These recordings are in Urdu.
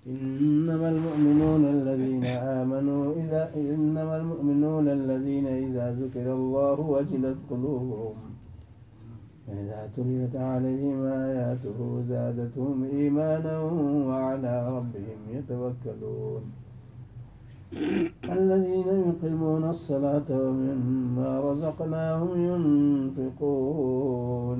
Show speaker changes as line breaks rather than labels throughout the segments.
إنما المؤمنون الذين إذا ذكر الله وجلت قلوبهم وإذا تليت عليهم آياته زادتهم إيمانا وعلى ربهم يتوكلون الذين يقيمون الصلاة ومما رزقناهم ينفقون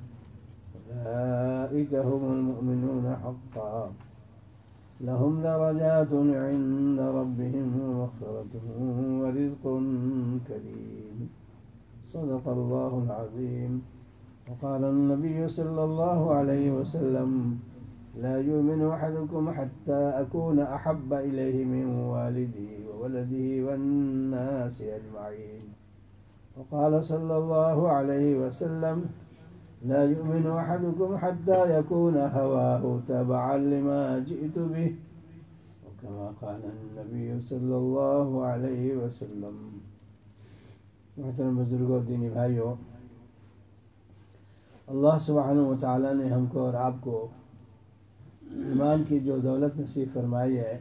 أولئك هم المؤمنون حقا لهم درجات عند ربهم ومغفرة ورزق كريم صدق الله العظيم. وقال النبي صلى الله عليه وسلم لا يؤمن أحدكم حتى أكون أحب إليه من والده وولده والناس أجمعين. وقال صلى الله عليه وسلم لا يؤمن أحدكم حتى يكون هواه تبعا لما جئت به وكما قال النبي صلی اللہ علیہ وسلم. محترم بزرگوں، دینی بھائیوں، اللہ سبحانہ و تعالیٰ نے ہم کو اور آپ کو ایمان کی جو دولت نصیب فرمائی ہے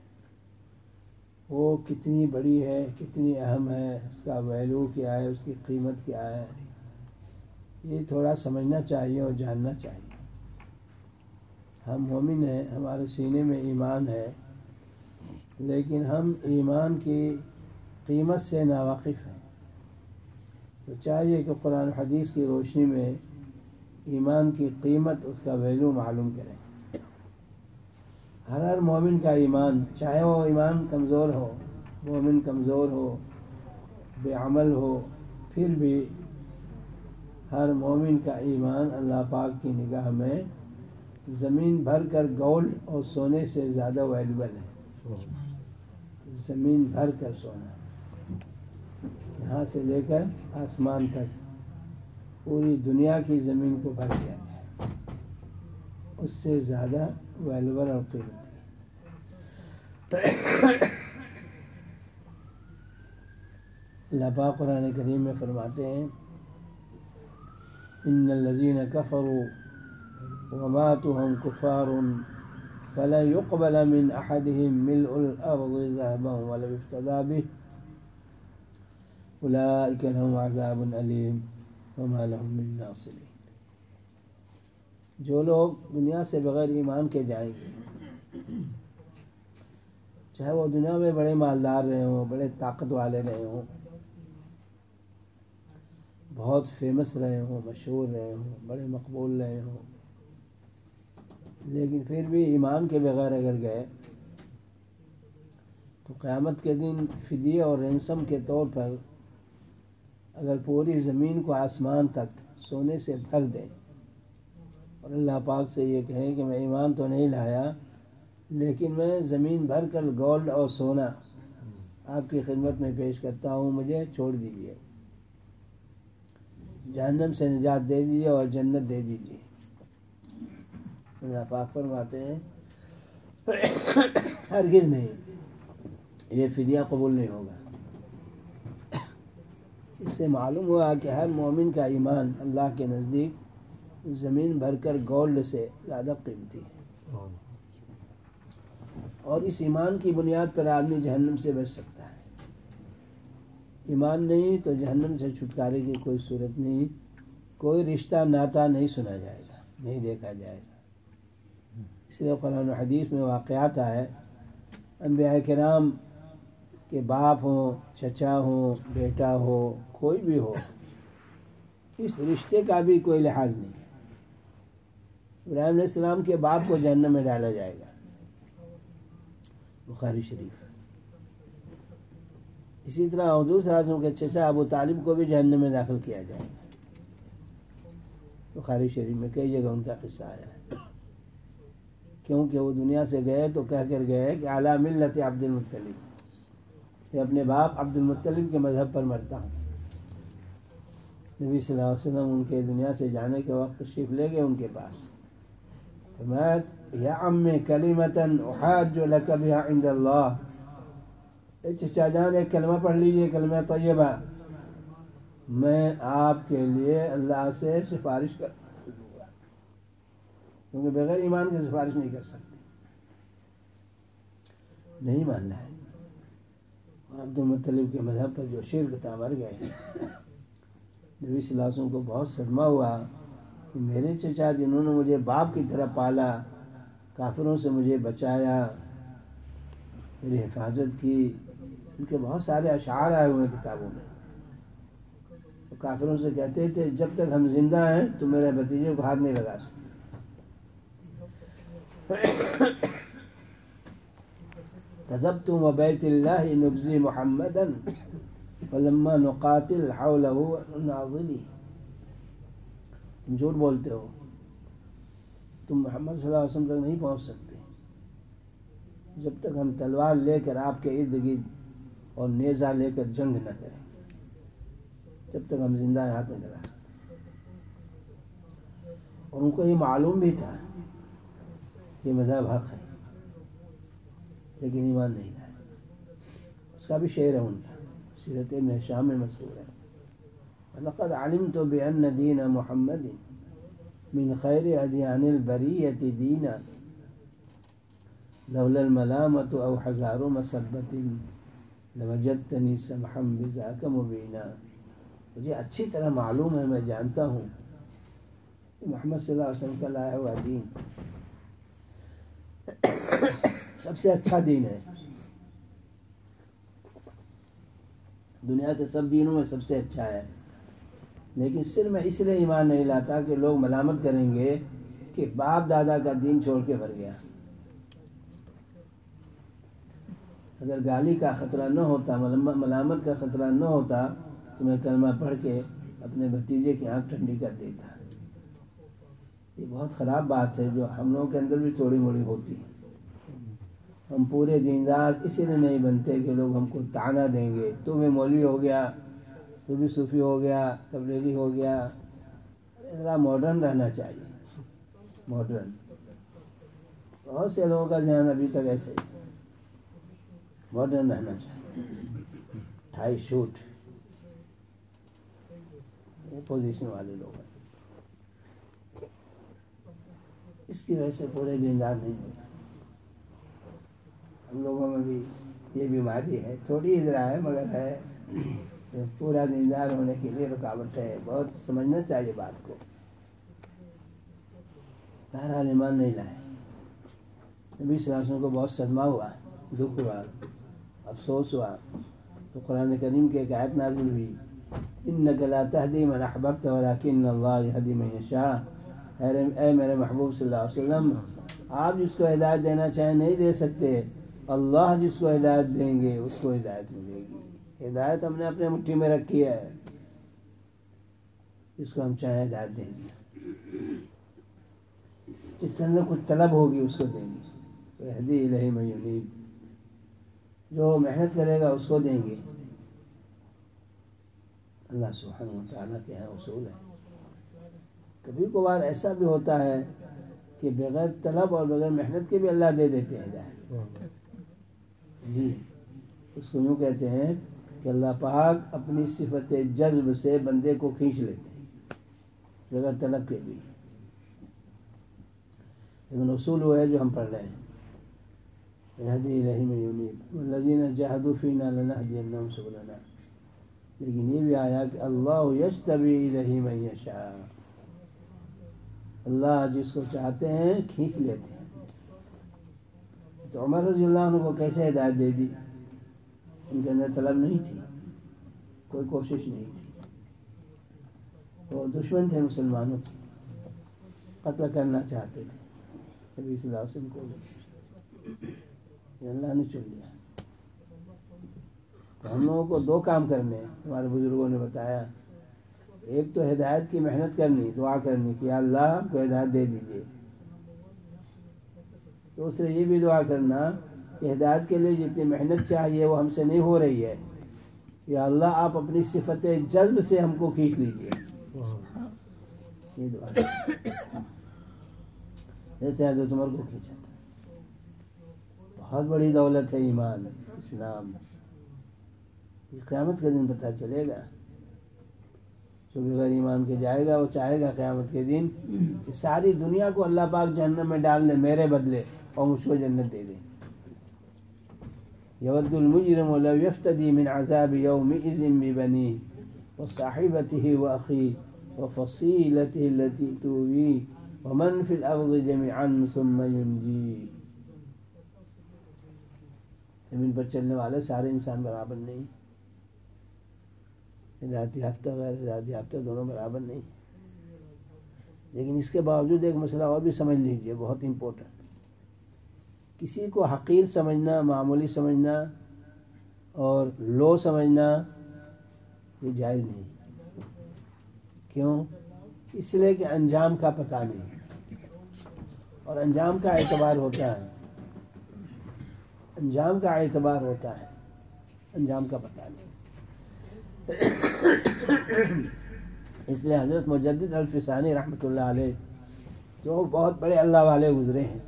وہ کتنی بڑی ہے، کتنی اہم ہے، اس کا ویلیو کیا ہے، اس کی قیمت کیا ہے، یہ تھوڑا سمجھنا چاہیے اور جاننا چاہیے. ہم مومن ہیں، ہمارے سینے میں ایمان ہے، لیکن ہم ایمان کی قیمت سے ناواقف ہیں. تو چاہیے کہ قرآن و حدیث کی روشنی میں ایمان کی قیمت، اس کا ویلیو معلوم کریں. ہر مومن کا ایمان، چاہے وہ ایمان کمزور ہو، مومن کمزور ہو، بے عمل ہو، پھر بھی ہر مومن کا ایمان اللہ پاک کی نگاہ میں زمین بھر کر گولڈ اور سونے سے زیادہ ویلیبل ہے. زمین بھر کر سونا، یہاں سے لے کر آسمان تک پوری دنیا کی زمین کو بھر دیا گیا، اس سے زیادہ ویلیبل اور قیمتی. اللہ پاک قرآن کریم میں فرماتے ہیں ان الذين كفروا وماتوا هم كفار فلن يقبل من احدهم ملء الارض ذهبا ولو افتدى به اولئك لهم عذاب اليم وما لهم من ناصرين. جو لوگ دنیا سے بغیر ایمان کے جائیں گے، چاہے وہ دنیا میں بڑے مالدار رہے ہوں، بڑے طاقت والے رہے ہوں، بہت فیمس رہے ہوں، مشہور رہے ہوں، بڑے مقبول رہے ہوں، لیکن پھر بھی ایمان کے بغیر اگر گئے تو قیامت کے دن فدیہ اور رینسم کے طور پر اگر پوری زمین کو آسمان تک سونے سے بھر دیں اور اللہ پاک سے یہ کہیں کہ میں ایمان تو نہیں لایا، لیکن میں زمین بھر کر گولڈ اور سونا آپ کی خدمت میں پیش کرتا ہوں، مجھے چھوڑ دیجیے، جہنم سے نجات دے دیجیے اور جنت دے دیجیے. اللہ پاک فرماتے ہیں ہرگز نہیں، یہ فدیہ قبول نہیں ہوگا. اس سے معلوم ہوا کہ ہر مومن کا ایمان اللہ کے نزدیک زمین بھر کر گولڈ سے زیادہ قیمتی ہے، اور اس ایمان کی بنیاد پر آدمی جہنم سے بچ سکتا ہے. ایمان نہیں تو جہنم سے چھٹکارے کی کوئی صورت نہیں، کوئی رشتہ ناتا نہیں سنا جائے گا، نہیں دیکھا جائے گا. اس لیے قرآن و حدیث میں واقعات آئے، انبیاء کرام کے باپ ہوں، چچا ہوں، بیٹا ہو، کوئی بھی ہو، اس رشتے کا بھی کوئی لحاظ نہیں. ابراہیم علیہ السلام کے باپ کو جہنم میں ڈالا جائے گا، بخاری شریف. اسی طرح حضور صلی اللہ علیہ وسلم کے چچا ابو طالب کو بھی جہنم میں داخل کیا جائے گا، بخاری شریف میں کئی جگہ ان کا قصہ آیا ہے. کیونکہ وہ دنیا سے گئے تو کہہ کر گئے کہ اعلیٰ ملت عبد المطلب، میں اپنے باپ عبد المطلب کے مذہب پر مرتا ہوں. نبی صلی اللہ علیہ وسلم ان کے دنیا سے جانے کے وقت تشریف لے گئے ان کے پاس. فرمایا یا عم کلمۃ احاج لک بها عند اللہ، اے چچا جان ایک کلمہ پڑھ لیجئے، کلمہ طیبہ، میں آپ کے لیے اللہ سے سفارش کر دوں گا، کیونکہ بغیر ایمان کے سفارش نہیں کر سکتے. نہیں ماننا ہے. اور عبد المطلب کے مذہب پر جو شرک تھا مر گئے. نبی صلی اللہ علیہ وسلم کو بہت صدمہ ہوا کہ میرے چچا جنہوں نے مجھے باپ کی طرح پالا، کافروں سے مجھے بچایا، میری حفاظت کی، ان کے بہت سارے اشعار آئے ہوئے کتابوں میں. کافروں سے کہتے تھے جب تک ہم زندہ ہیں تو میرے بھتیجے کو ہاتھ نہیں لگا سکتے. کذبت وبیت اللہ نبزی محمدا ولما نقاتل حوله ناظلی. تم جھوٹ بولتے ہو، تم محمد صلی اللہ علیہ وسلم تک نہیں پہنچ سکتے جب تک ہم تلوار لے کر آپ کے ارد گرد اور نیزہ لے کر جنگ نہ کریں. جب تک ہم زندہ ہیں ہاتھ نہیں لگا سکتے. اور ان کو یہ معلوم بھی تھا کہ مذہب حق ہے، لیکن ایمان نہیں لائے. اس کا بھی شعر ہے ان کا، سیرت ابن ہشام میں مذکور ہے. لقد علمت بأن دین محمد من خیر ادیان البریۃ دینا لولا الملامۃ او حذار مسبۃ لوجدتنی سمحا بذاک مبینا. مجھے اچھی طرح معلوم ہے، میں جانتا ہوں کہ محمد صلی اللہ علیہ وسلم کا لایا ہوا دین سب سے اچھا دین ہے. دنیا کے سب دینوں میں سب سے اچھا ہے، لیکن صرف میں اس لیے ایمان نہیں لاتا کہ لوگ ملامت کریں گے کہ باپ دادا کا دین چھوڑ کے مر گیا. اگر گالی کا خطرہ نہ ہوتا، ملامت کا خطرہ نہ ہوتا تو میں کلمہ پڑھ کے اپنے بھتیجے کی آنکھ ٹھنڈی کر دیتا. یہ بہت خراب بات ہے جو ہم لوگوں کے اندر بھی تھوڑی موڑی ہوتی ہے. ہم پورے دیندار اسی لیے نہیں بنتے کہ لوگ ہم کو طعنہ دیں گے، تو میں مولوی ہو گیا، تو بھی صوفی ہو گیا، تبلیغی ہو گیا. ذرا ماڈرن رہنا چاہیے. ماڈرن بہت سے لوگوں کا ذہن ابھی تک ایسے ہی ماڈرن رہنا چاہیے. ٹھائی شوٹ پوزیشن والے لوگ ہیں، اس کی وجہ سے پورے دیندار نہیں ہوتے. ہم لوگوں میں بھی یہ بیماری ہے، تھوڑی ادھر ہے مگر ہے. پورا دیندار ہونے کے لیے رکاوٹ ہے. بہت سمجھنا چاہیے بات کو. بہرحال ایمان نہیں لائے. نبی صلی اللہ علیہ وسلم کو بہت صدمہ ہوا، دکھ ہوا، افسوس ہوا. تو قرآن کریم کی ایک آیت نازل ہوئی، انک لا تہدی من احببت ولکن اللہ یہدی من یشاء. اے میرے محبوب صلی اللہ علیہ وسلم، آپ جس کو ہدایت دینا چاہیں نہیں دے سکتے، اللہ جس کو ہدایت دیں گے اس کو ہدایت ملے گی. ہدایت ہم نے اپنے مٹھی میں رکھی ہے، جس کو ہم چاہیں ہدایت دیں گے. جس کے اندر کچھ طلب ہوگی اس کو دیں گے. یہدی الیہ من ینیب، جو محنت کرے گا اس کو دیں گے. اللہ سبحانہ و تعالیٰ کے یہاں اصول ہے. کبھی کبھار ایسا بھی ہوتا ہے کہ بغیر طلب اور بغیر محنت کے بھی اللہ دے دیتے ہیں ہدایت. جی اس کو یوں کہتے ہیں کہ اللہ پاک اپنی صفت جذب سے بندے کو کھینچ لیتے ہیں بغیر طلب کے بھی. لیکن اصول وہ ہے جو ہم پڑھ رہے ہیں، یہدی الیہ من ینیب والذین جاہدوا فینا لنہدینہم سبلنا. لیکن یہ بھی آیا کہ اللہ یجتبی الیہ من یشاء، اللہ جس کو چاہتے ہیں کھینچ لیتے ہیں. تو عمر رضی اللہ عنہ کو کیسے ہدایت دے دی؟ ان کے اندر طلب نہیں تھی، کوئی کوشش نہیں تھی. وہ دشمن تھے مسلمانوں کے، قتل کرنا چاہتے تھے نبی صلی اللہ علیہ وسلم کو. اللہ نے چن لیا. تو ہم لوگوں کو دو کام کرنے ہیں، ہمارے بزرگوں نے بتایا. ایک تو ہدایت کی محنت کرنی، دعا کرنی کہ اللہ ہم کو ہدایت دے دیجیے. دوسرے یہ بھی دعا کرنا کہ ہدایت کے لیے جتنی محنت چاہیے وہ ہم سے نہیں ہو رہی ہے، یا اللہ آپ اپنی صفت جذب سے ہم کو کھینچ لیجیے. یہ دعا جیسے حضرت عمر کو کھینچا تھا. بہت بڑی دولت ہے ایمان اسلام. قیامت کے دن پتہ چلے گا. جو بغیر ایمان کے جائے گا وہ چاہے گا قیامت کے دن کہ ساری دنیا کو اللہ پاک جہنم میں ڈال دے میرے بدلے اور مجھ کو جنت دے دے. يود المجرم لو يفتدي من عذاب يومئذ ببنيه وصاحبته وأخيه وفصيلته التي تؤويه ومن في الأرض جميعا ثم ينجيه. زمین پر چلنے والے سارے انسان برابر نہیں، ہدایت یافتہ غیر ہدایت یافتہ دونوں برابر نہیں. لیکن اس کے باوجود ایک مسئلہ اور بھی سمجھ لیجئے، بہت امپورٹنٹ. کسی کو حقیر سمجھنا، معمولی سمجھنا اور لو سمجھنا یہ جائز نہیں. کیوں؟ اس لیے کہ انجام کا پتہ نہیں، اور انجام کا اعتبار ہوتا ہے، انجام کا اعتبار ہوتا ہے، انجام کا پتہ نہیں. اس لیے حضرت مجدد الفسانی رحمۃ اللہ علیہ جو بہت بڑے اللہ والے گزرے ہیں،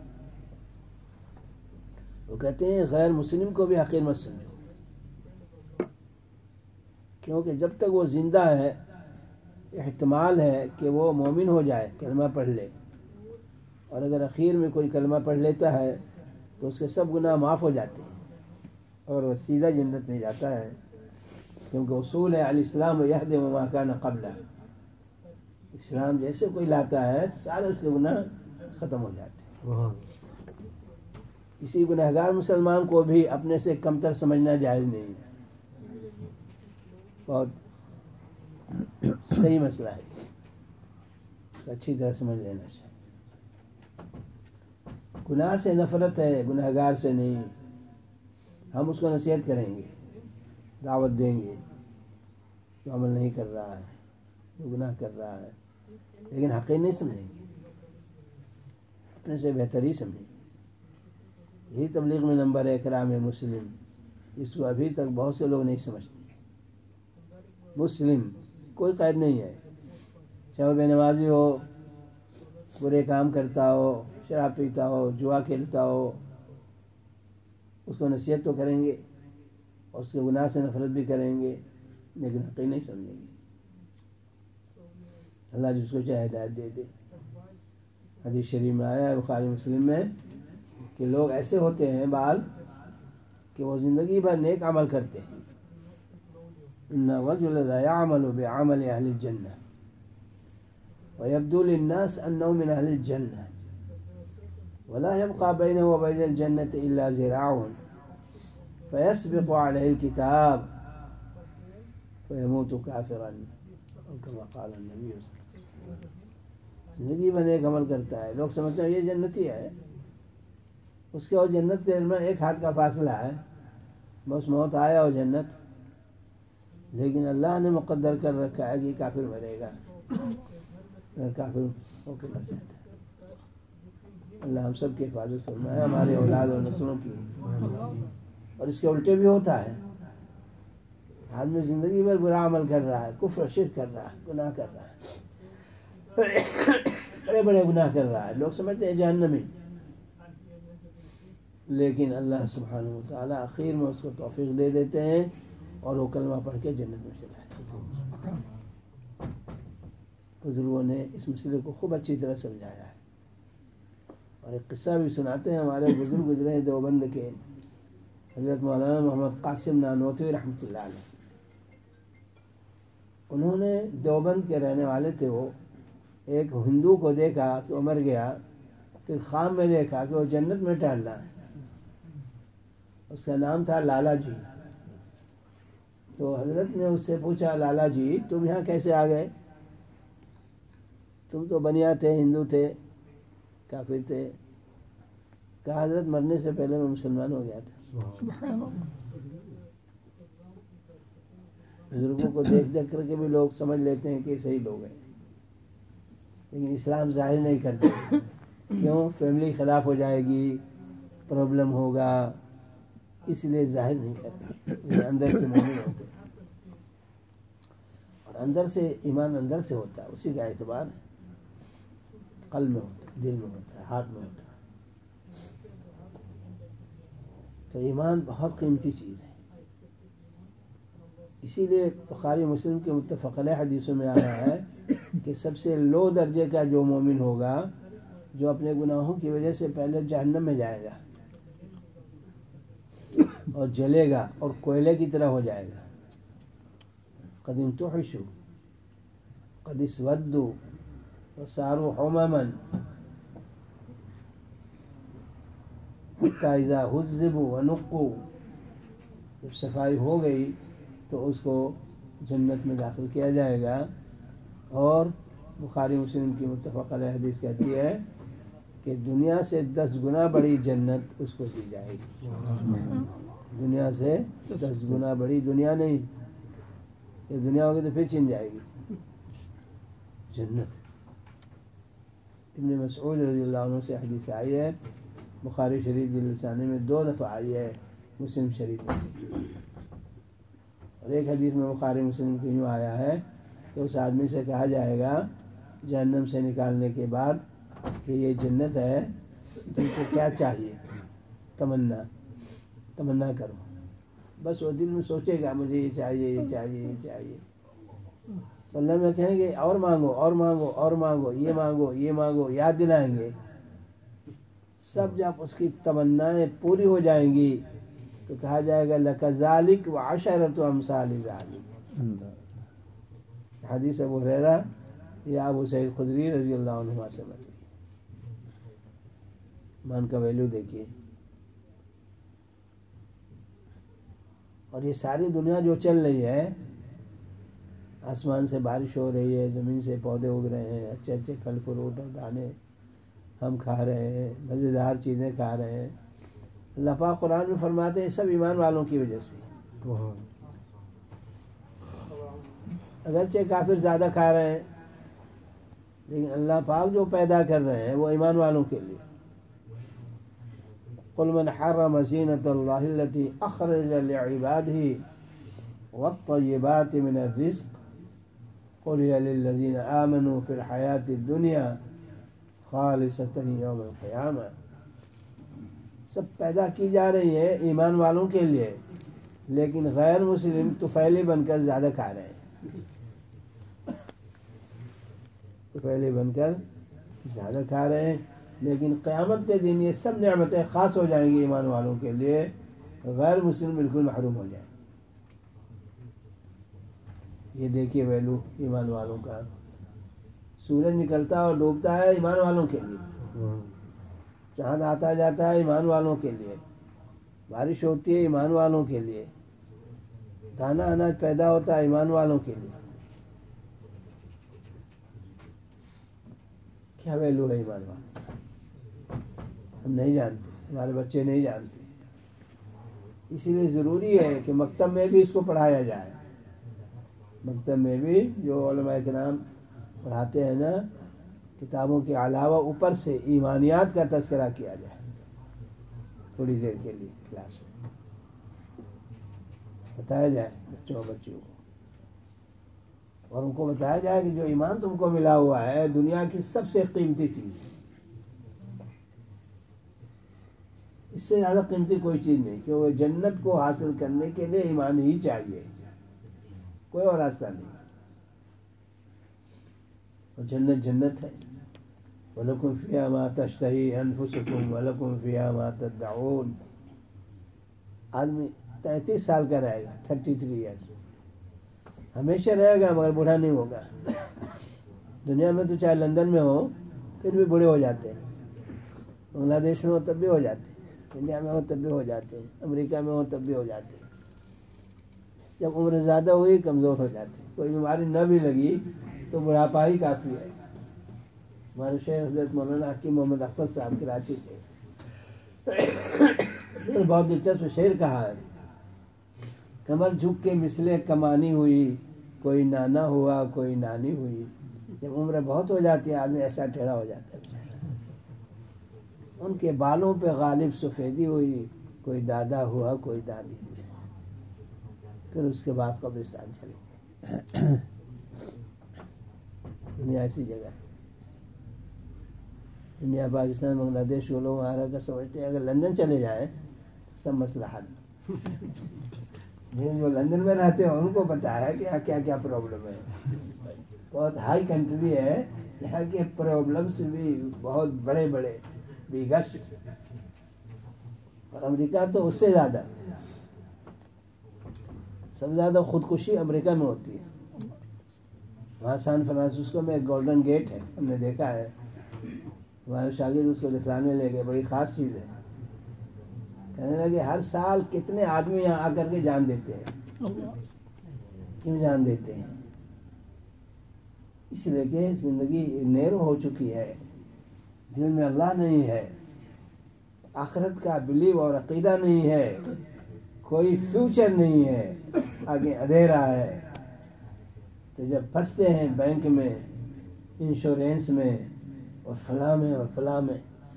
وہ کہتے ہیں غیر مسلم کو بھی حقیر مت سمجھو، کیونکہ جب تک وہ زندہ ہے احتمال ہے کہ وہ مومن ہو جائے، کلمہ پڑھ لے، اور اگر اخیر میں کوئی کلمہ پڑھ لیتا ہے تو اس کے سب گناہ معاف ہو جاتے ہیں اور وہ سیدھا جنت میں جاتا ہے. کیونکہ اصول ہے الاسلام یہدم ما کان قبلہ، اسلام جیسے کوئی لاتا ہے سارے اس کے گناہ ختم ہو جاتے ہیں. کسی گنہگار مسلمان کو بھی اپنے سے کمتر سمجھنا جائز نہیں. بہت صحیح مسئلہ ہے، اس کو اچھی طرح سمجھ لینا چاہیے. گناہ سے نفرت ہے، گنہگار سے نہیں. ہم اس کو نصیحت کریں گے، دعوت دیں گے، جو عمل نہیں کر رہا ہے، جو گناہ کر رہا ہے، لیکن حقیر نہیں سمجھیں گے، اپنے سے بہتر ہی سمجھیں گے. یہی تبلیغ میں نمبر ہے کرام مسلم، جس کو ابھی تک بہت سے لوگ نہیں سمجھتے. مسلم کوئی قید نہیں ہے، چاہے وہ بے نمازی ہو، برے کام کرتا ہو، شراب پیتا ہو، جوا کھیلتا ہو، اس کو نصیحت تو کریں گے اور اس کے گناہ سے نفرت بھی کریں گے، لیکن حقیر نہیں سمجھیں گے. اللہ جس کو چاہے ہدایت دے دے. حدیث شریف میں آیا ہے بخاری مسلم میں کہ لوگ ایسے ہوتے ہیں بعض کہ وہ زندگی بھر نیک عمل کرتے ہیں. ان الرجل لا يعمل بعمل اهل الجنه ويبدو للناس انه من اهل الجنه ولا يبقى بينه وبين الجنه الا ذراع فيسبق عليه الكتاب فيموت كافرا او كما قال النبي صلى الله عليه وسلم. زندگی بھر نیک عمل کرتا ہے، لوگ سمجھتے ہیں یہ جنتی ہے، اس کے اور جنت کے میں ایک ہاتھ کا فاصلہ ہے، بس موت آیا اور جنت. لیکن اللہ نے مقدر کر رکھا ہے کہ کافر مرے گا، کافر ہو کے مر جاتا ہے. اللہ ہم سب کی حفاظت فرمائے، ہمارے اولاد اور نسلوں کی. اور اس کے الٹے بھی ہوتا ہے، آدمی زندگی بھر برا عمل کر رہا ہے، کفر شرک کر رہا ہے، گناہ کر رہا ہے، بڑے بڑے گناہ کر رہا ہے، لوگ سمجھتے ہیں جہنمی، لیکن اللہ سبحانہ وتعالی آخر میں اس کو توفیق دے دیتے ہیں اور وہ کلمہ پڑھ کے جنت میں چلا جاتا ہے. بزرگوں نے اس مسئلے کو خوب اچھی طرح سمجھایا ہے، اور ایک قصہ بھی سناتے ہیں. ہمارے بزرگ گزرے ہیں دیوبند کے، حضرت مولانا محمد قاسم نانوتوی رحمۃ اللہ علیہ. انہوں نے دیوبند کے رہنے والے تھے، وہ ایک ہندو کو دیکھا کہ وہ مر گیا، پھر خواب میں دیکھا کہ وہ جنت میں ٹہل رہا ہے. اس کا نام تھا لالا جی. تو حضرت نے اس سے پوچھا، لالا جی تم یہاں کیسے آ گئے؟ تم تو بنیا تھے، ہندو تھے، کافر تھے. کہا حضرت مرنے سے پہلے میں مسلمان ہو گیا تھا. بزرگوں کو دیکھ دیکھ کر کے بھی لوگ سمجھ لیتے ہیں کہ صحیح لوگ ہیں، لیکن اسلام ظاہر نہیں کرتے. کیوں؟ فیملی خلاف ہو جائے گی، پرابلم ہوگا، اس لیے ظاہر نہیں کرتے. اندر سے مومن ہوتے ہیں، اور اندر سے ایمان اندر سے ہوتا ہے، اسی کا اعتبار قلب میں ہوتا ہے، دل میں ہوتا ہے، ہاتھ میں ہوتا ہے. تو ایمان بہت قیمتی چیز ہے. اسی لیے بخاری مسلم کے متفق علیہ حدیثوں میں آیا ہے کہ سب سے لو درجے کا جو مومن ہوگا، جو اپنے گناہوں کی وجہ سے پہلے جہنم میں جائے گا، اور جلے گا اور کوئلے کی طرح ہو جائے گا. قد انتحشوا قد اسودوا وصاروا حمما حتى اذا هذبوا ونقوا. جب صفائی ہو گئی تو اس کو جنت میں داخل کیا جائے گا. اور بخاری مسلم کی متفق علیہ حدیث کہتی ہے کہ دنیا سے 10 گنا بڑی جنت اس کو دی جائے گی. دنیا سے 10 گنا بڑی دنیا نہیں، یہ دنیا ہوگی تو پھر چھن جائے گی جنت. ابن مسعود رضی اللہ عنہ سے حدیث آئی ہے، بخاری شریف جلد ثانی میں 2 دفعہ آئی ہے، مسلم شریف میں. اور ایک حدیث میں بخاری مسلم کی یوں آیا ہے کہ اس آدمی سے کہا جائے گا جہنم سے نکالنے کے بعد کہ یہ جنت ہے، تم کو کیا چاہیے، تمنا کرو. بس وہ دل میں سوچے گا مجھے یہ چاہیے یہ چاہیے یہ چاہیے. اللہ میں کہیں گے اور مانگو اور مانگو اور مانگو، یہ مانگو یہ مانگو، یاد دلائیں گے. سب جب اس کی تمنائیں پوری ہو جائیں گی تو کہا جائے گا لک ذالک وعشرۃ امثال ذالک. حدیث ابو ہریرہ یا ابو سعید خدری رضی اللہ عنہ سے مروی. مان کا ویلیو دیکھیے. اور یہ ساری دنیا جو چل رہی ہے، آسمان سے بارش ہو رہی ہے، زمین سے پودے اگ رہے ہیں، اچھے اچھے پھل فروٹ اور دانے ہم کھا رہے ہیں، مزیدار چیزیں کھا رہے ہیں. اللہ پاک قرآن میں فرماتے ہیں سب ایمان والوں کی وجہ سے. اگرچہ کافر زیادہ کھا رہے ہیں لیکن اللہ پاک جو پیدا کر رہے ہیں وہ ایمان والوں کے لیے. قل من حرم زینۃ اللہ التی اخرج لعباده والطیبات من الرزق قل هی للذین آمنوا فی الحیاۃ الدنیا خالصۃ یوم القیامہ. سب پیدا کی جا رہی ہیں ایمان والوں کے لیے، لیکن غیر مسلم طفیلی بن کر زیادہ کھا رہے ہیں. طفیلی بن کر زیادہ کھا رہے ہیں، لیکن قیامت کے دن یہ سب نعمتیں خاص ہو جائیں گی ایمان والوں کے لیے، غیر مسلم بالکل محروم ہو جائیں. یہ دیکھیے ویلو ایمان والوں کا. سورج نکلتا اور ڈوبتا ہے ایمان والوں کے لیے، چاند آتا جاتا ہے ایمان والوں کے لیے، بارش ہوتی ہے ایمان والوں کے لیے، دانا اناج پیدا ہوتا ہے ایمان والوں کے لیے. کیا ویلو ہے ایمان والوں؟ ہم نہیں جانتے، ہمارے بچے نہیں جانتے. اسی لیے ضروری ہے کہ مکتب میں بھی اس کو پڑھایا جائے. مکتب میں بھی جو علماء کرام پڑھاتے ہیں نا، کتابوں کے علاوہ اوپر سے ایمانیات کا تذکرہ کیا جائے تھوڑی دیر کے لیے کلاس میں، بتایا جائے بچوں کو، اور ان کو بتایا جائے کہ جو ایمان تم کو ملا ہوا ہے دنیا کی سب سے قیمتی چیز ہے. اس سے زیادہ قیمتی کوئی چیز نہیں، کیونکہ جنت کو حاصل کرنے کے لیے ایمان ہی چاہیے، کوئی اور راستہ نہیں. اور جنت جنت ہے. وَلَكُمْ فِيهَا مَا تَشْتَهِي أَنفُسُكُمْ وَلَكُمْ فِيهَا مَا تَدَّعُونَ. آدمی 33 سال کا رہے گا، 33 ایئرس ہمیشہ رہے گا مگر بوڑھا نہیں ہوگا. دنیا میں تو چاہے لندن میں ہو پھر بھی بوڑھے ہو جاتے ہیں، بنگلہ دیش میں ہو تب بھی ہو جاتے ہیں، انڈیا میں ہو تب بھی ہو جاتے ہیں، امریکہ میں ہو تب بھی ہو جاتے ہیں. جب عمر زیادہ ہوئی کمزور ہو جاتے ہیں. کوئی بیماری نہ بھی لگی تو بڑھاپا ہی کافی ہے. ہمارے شیخ حضرت مولانا حکیم محمد اختر صاحب کراچی تھے، بہت دلچسپ شعر کہا ہے. کمر جھک کے مثلیں کمانی ہوئی، کوئی نانا ہوا کوئی نانی ہوئی. جب عمر بہت ہو جاتی ہے آدمی ایسا ٹیڑھا ہو جاتا ہے. ان کے بالوں پہ غالب سفیدی ہوئی، کوئی دادا ہوا کوئی دادی ہوئی. پھر اس کے بعد قبرستان چلے گئے. دنیا ایسی جگہ ہے. انڈیا پاکستان بنگلہ دیش کو لوگ آ رہا کر سمجھتے ہیں اگر لندن چلے جائیں سب مسئلہ حل. لیکن جو لندن میں رہتے ہیں ان کو پتا ہے کہ کیا کیا پرابلم ہے. بہت ہائی کنٹری ہے، یہاں کے پرابلمس بھی بہت بڑے بڑے بگسٹ. اور امریکہ تو اس سے زیادہ. سب سے زیادہ خودکشی امریکہ میں ہوتی ہے. وہاں سان فرانسسکو میں ایک گولڈن گیٹ ہے, ہم نے دیکھا ہے. ہمارے شاگرد اس کو دکھلانے لے گئے, بڑی خاص چیز ہے. کہنے لگے ہر سال کتنے آدمی یہاں آ کر کے جان دیتے ہیں. کیوں جان دیتے ہیں؟ اس لیے کہ زندگی نیرو ہو چکی ہے, دل میں اللہ نہیں ہے, آخرت کا بلیو اور عقیدہ نہیں ہے, کوئی فیوچر نہیں ہے, آگے اندھیرا ہے. تو جب پھنستے ہیں بینک میں, انشورنس میں, اور فلاں میں اور فلاں میں,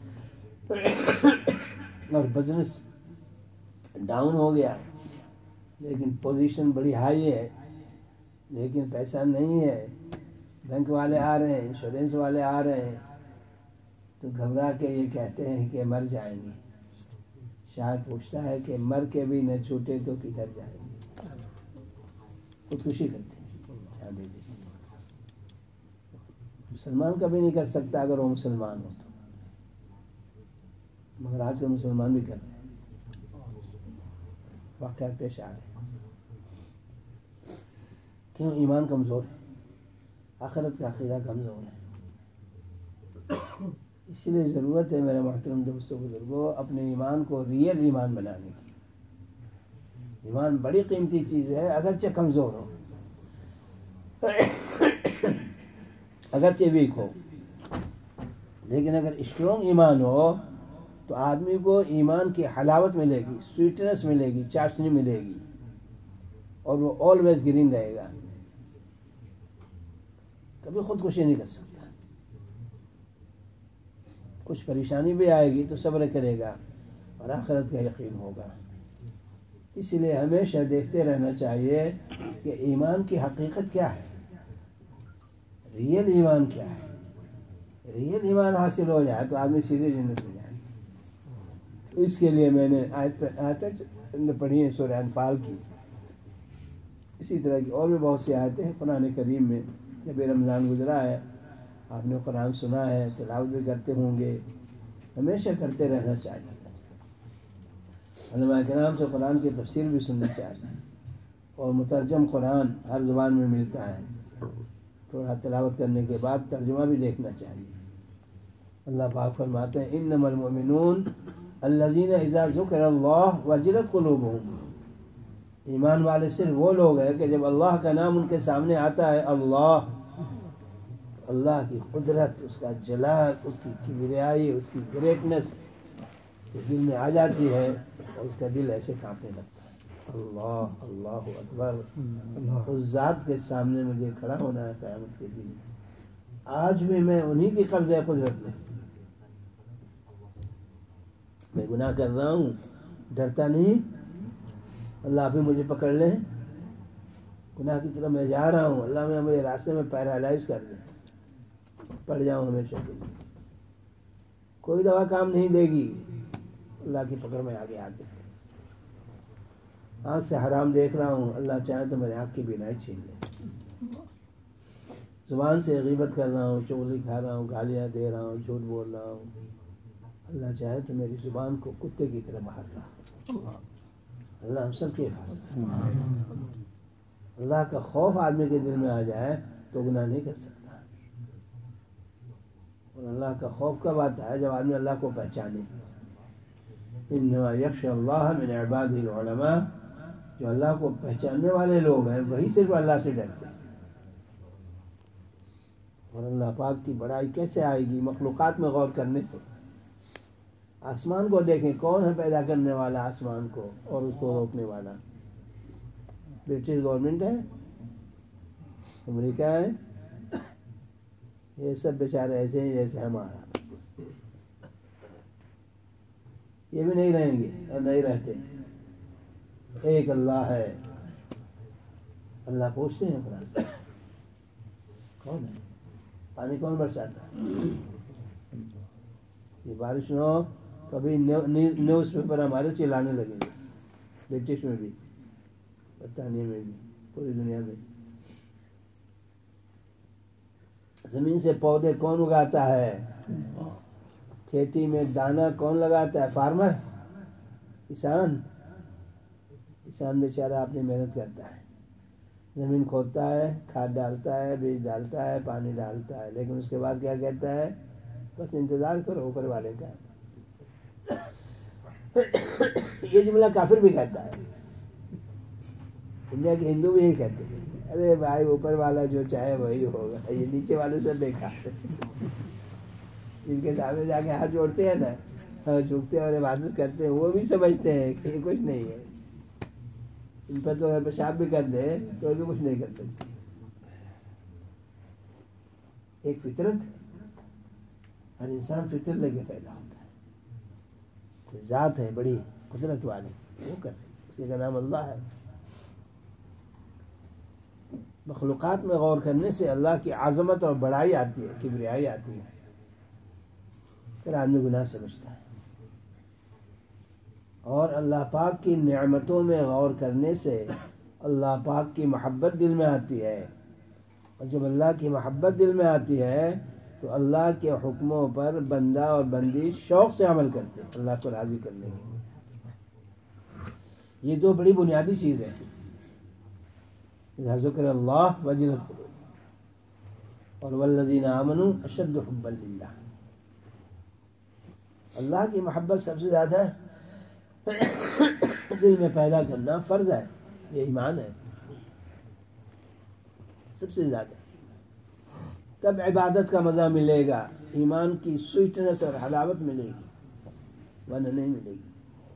اور بزنس ڈاؤن ہو گیا, لیکن پوزیشن بڑی ہائی ہے, لیکن پیسہ نہیں ہے, بینک والے آ رہے ہیں, انشورنس والے آ رہے ہیں, تو گھبرا کے یہ کہتے ہیں کہ مر جائیں گے. شاید پوچھتا ہے کہ مر کے بھی نہ چھوٹے تو کدھر جائیں گے. خودکشی کرتے ہیں. مسلمان کبھی نہیں کر سکتا اگر وہ مسلمان ہو تو, مگر آج کل مسلمان بھی کر رہے ہیں, واقعات پیش آ رہے ہیں. کیوں؟ ایمان کمزور ہے, آخرت کا عقیدہ کمزور ہے. اسی لیے ضرورت ہے میرے محترم دوستوں بزرگوں اپنے ایمان کو ریئل ایمان بنانے کی. ایمان بڑی قیمتی چیز ہے, اگرچہ کمزور ہو, اگرچہ ویک ہو, لیکن اگر اسٹرانگ ایمان ہو تو آدمی کو ایمان کی حلاوت ملے گی, سویٹنس ملے گی, چاشنی ملے گی, اور وہ آلویز گرین رہے گا, کبھی خودکشی نہیں کر سکتا. کچھ پریشانی بھی آئے گی تو صبر کرے گا اور آخرت کا یقین ہوگا. اس لیے ہمیشہ دیکھتے رہنا چاہیے کہ ایمان کی حقیقت کیا ہے, ریئل ایمان کیا ہے. ریئل ایمان حاصل ہو جائے تو آدمی سیدھے جنت میں جائے. تو اس کے لیے میں نے آیتیں پڑھی ہیں سورہ انفال کی, اسی طرح کی اور بھی بہت سی آیتیں ہیں قرآن کریم میں. جب رمضان گزرا ہے, آپ نے قرآن سنا ہے, تلاوت بھی کرتے ہوں گے, ہمیشہ کرتے رہنا چاہیے. علماء کرام سے قرآن کی تفسیر بھی سننی چاہیے, اور مترجم قرآن ہر زبان میں ملتا ہے, تھوڑا تلاوت کرنے کے بعد ترجمہ بھی دیکھنا چاہیے. اللہ پاک فرماتے ہیں انما المؤمنون الذین اذا ذکر اللہ وجلت قلوبہم. ایمان والے صرف وہ لوگ ہیں کہ جب اللہ کا نام ان کے سامنے آتا ہے, اللہ کی قدرت, اس کا جلال, اس کی کبریائی, اس کی گریٹنس دل میں آ جاتی ہے, اور اس کا دل ایسے کانپنے لگتا ہے. اللہ اللہ اکبر, اس ذات کے سامنے مجھے کھڑا ہونا ہے قیامت کے دن. آج بھی میں انہی کی قبضہ قدرت میں, میں گناہ کر رہا ہوں, ڈرتا نہیں اللہ بھی مجھے پکڑ لے. گناہ کی طرف میں جا رہا ہوں, اللہ میں مجھے راستے میں پیرالائز کر دے, پڑ جاؤں ہمیشہ کے لیے. کوئی دوا کام نہیں دے گی, اللہ کی پکڑ میں آگے آتے. آنکھ سے حرام دیکھ رہا ہوں, اللہ چاہے تو میرے آنکھ کی بینائی چھین لے. زبان سے غیبت کر رہا ہوں, چغلی کھا رہا ہوں, گالیاں دے رہا ہوں, جھوٹ بول رہا ہوں, اللہ چاہے تو میری زبان کو کتے کی طرح باہر رہا. اللہ ہم سب کی حفاظت. اللہ کا خوف آدمی کے دل میں آ جائے تو گناہ نہیں کر سکتا. اور اللہ کا خوف کب آتا ہے؟ جب آدمی اللہ کو پہچانے. انما یخشی اللہ من عبادہ العلماء, جو اللہ کو پہچاننے والے لوگ ہیں وہی صرف اللہ سے ڈرتے ہیں. اور اللہ پاک کی بڑائی کیسے آئے گی؟ مخلوقات میں غور کرنے سے. آسمان کو دیکھیں, کون ہے پیدا کرنے والا آسمان کو اور اس کو روکنے والا؟ برٹش گورنمنٹ ہے, امریکہ ہے. یہ سب بیچارے ایسے ہی جیسے ہمارا, یہ بھی نہیں رہیں گے اور نہیں رہتے. ایک اللہ ہے. اللہ پوچھتے ہیں قرآن, کون ہے؟ پانی کون برساتا ہے؟ یہ بارش نہ ہو تو ابھی نیوز پیپر ہمارے چلانے لگے گے, برٹش میں بھی, برطانیہ میں بھی, پوری دنیا میں. زمین سے پودے کون اگاتا ہے؟ کھیتی میں دانا کون لگاتا ہے؟ فارمر, کسان. کسان بیچارہ اپنی محنت کرتا ہے، زمین کھودتا ہے، کھاد ڈالتا ہے، بیج ڈالتا ہے، پانی ڈالتا ہے، لیکن اس کے بعد کیا کہتا ہے؟ بس انتظار کرو اوپر والے کا۔ یہ جملہ کافر بھی کہتا ہے، دنیا کے ہندو بھی یہی کہتے ہیں، ارے بھائی اوپر والا جو چاہے وہی ہوگا، یہ نیچے والے سے بیکار ہے۔ جن کے سامنے جا کے ہاتھ جوڑتے ہیں نا، جھکتے ہیں اور عبادت کرتے ہیں، وہ بھی سمجھتے ہیں کہ یہ کچھ نہیں ہے، ان پر تو اگر پیشاب بھی کر دے تو بھی کچھ نہیں کر سکتے۔ ایک فطرت ہے، ہر انسان فطرت لے کے پیدا ہوتا ہے، کوئی ذات ہے بڑی قدرت والی، وہ کر رہی ہے، اسی کا نام اللہ ہے۔ مخلوقات میں غور کرنے سے اللہ کی عظمت اور بڑائی آتی ہے، کبریائی آتی ہے، پھر آدمی گناہ سے بچتا ہے۔ اور اللہ پاک کی نعمتوں میں غور کرنے سے اللہ پاک کی محبت دل میں آتی ہے، اور جب اللہ کی محبت دل میں آتی ہے تو اللہ کے حکموں پر بندہ اور بندی شوق سے عمل کرتے ہیں اللہ کو راضی کرنے کے لیے۔ یہ دو بڑی بنیادی چیز ہے، اذا ذکر اللہ وجلت قلوبهم اور والذین آمنوا اشد حبا للہ۔ اللہ کی محبت سب سے زیادہ دل میں پیدا کرنا فرض ہے، یہ ایمان ہے سب سے زیادہ، تب عبادت کا مزہ ملے گا، ایمان کی سویٹنس اور حلاوت ملے گی، ورنہ نہیں ملے گی۔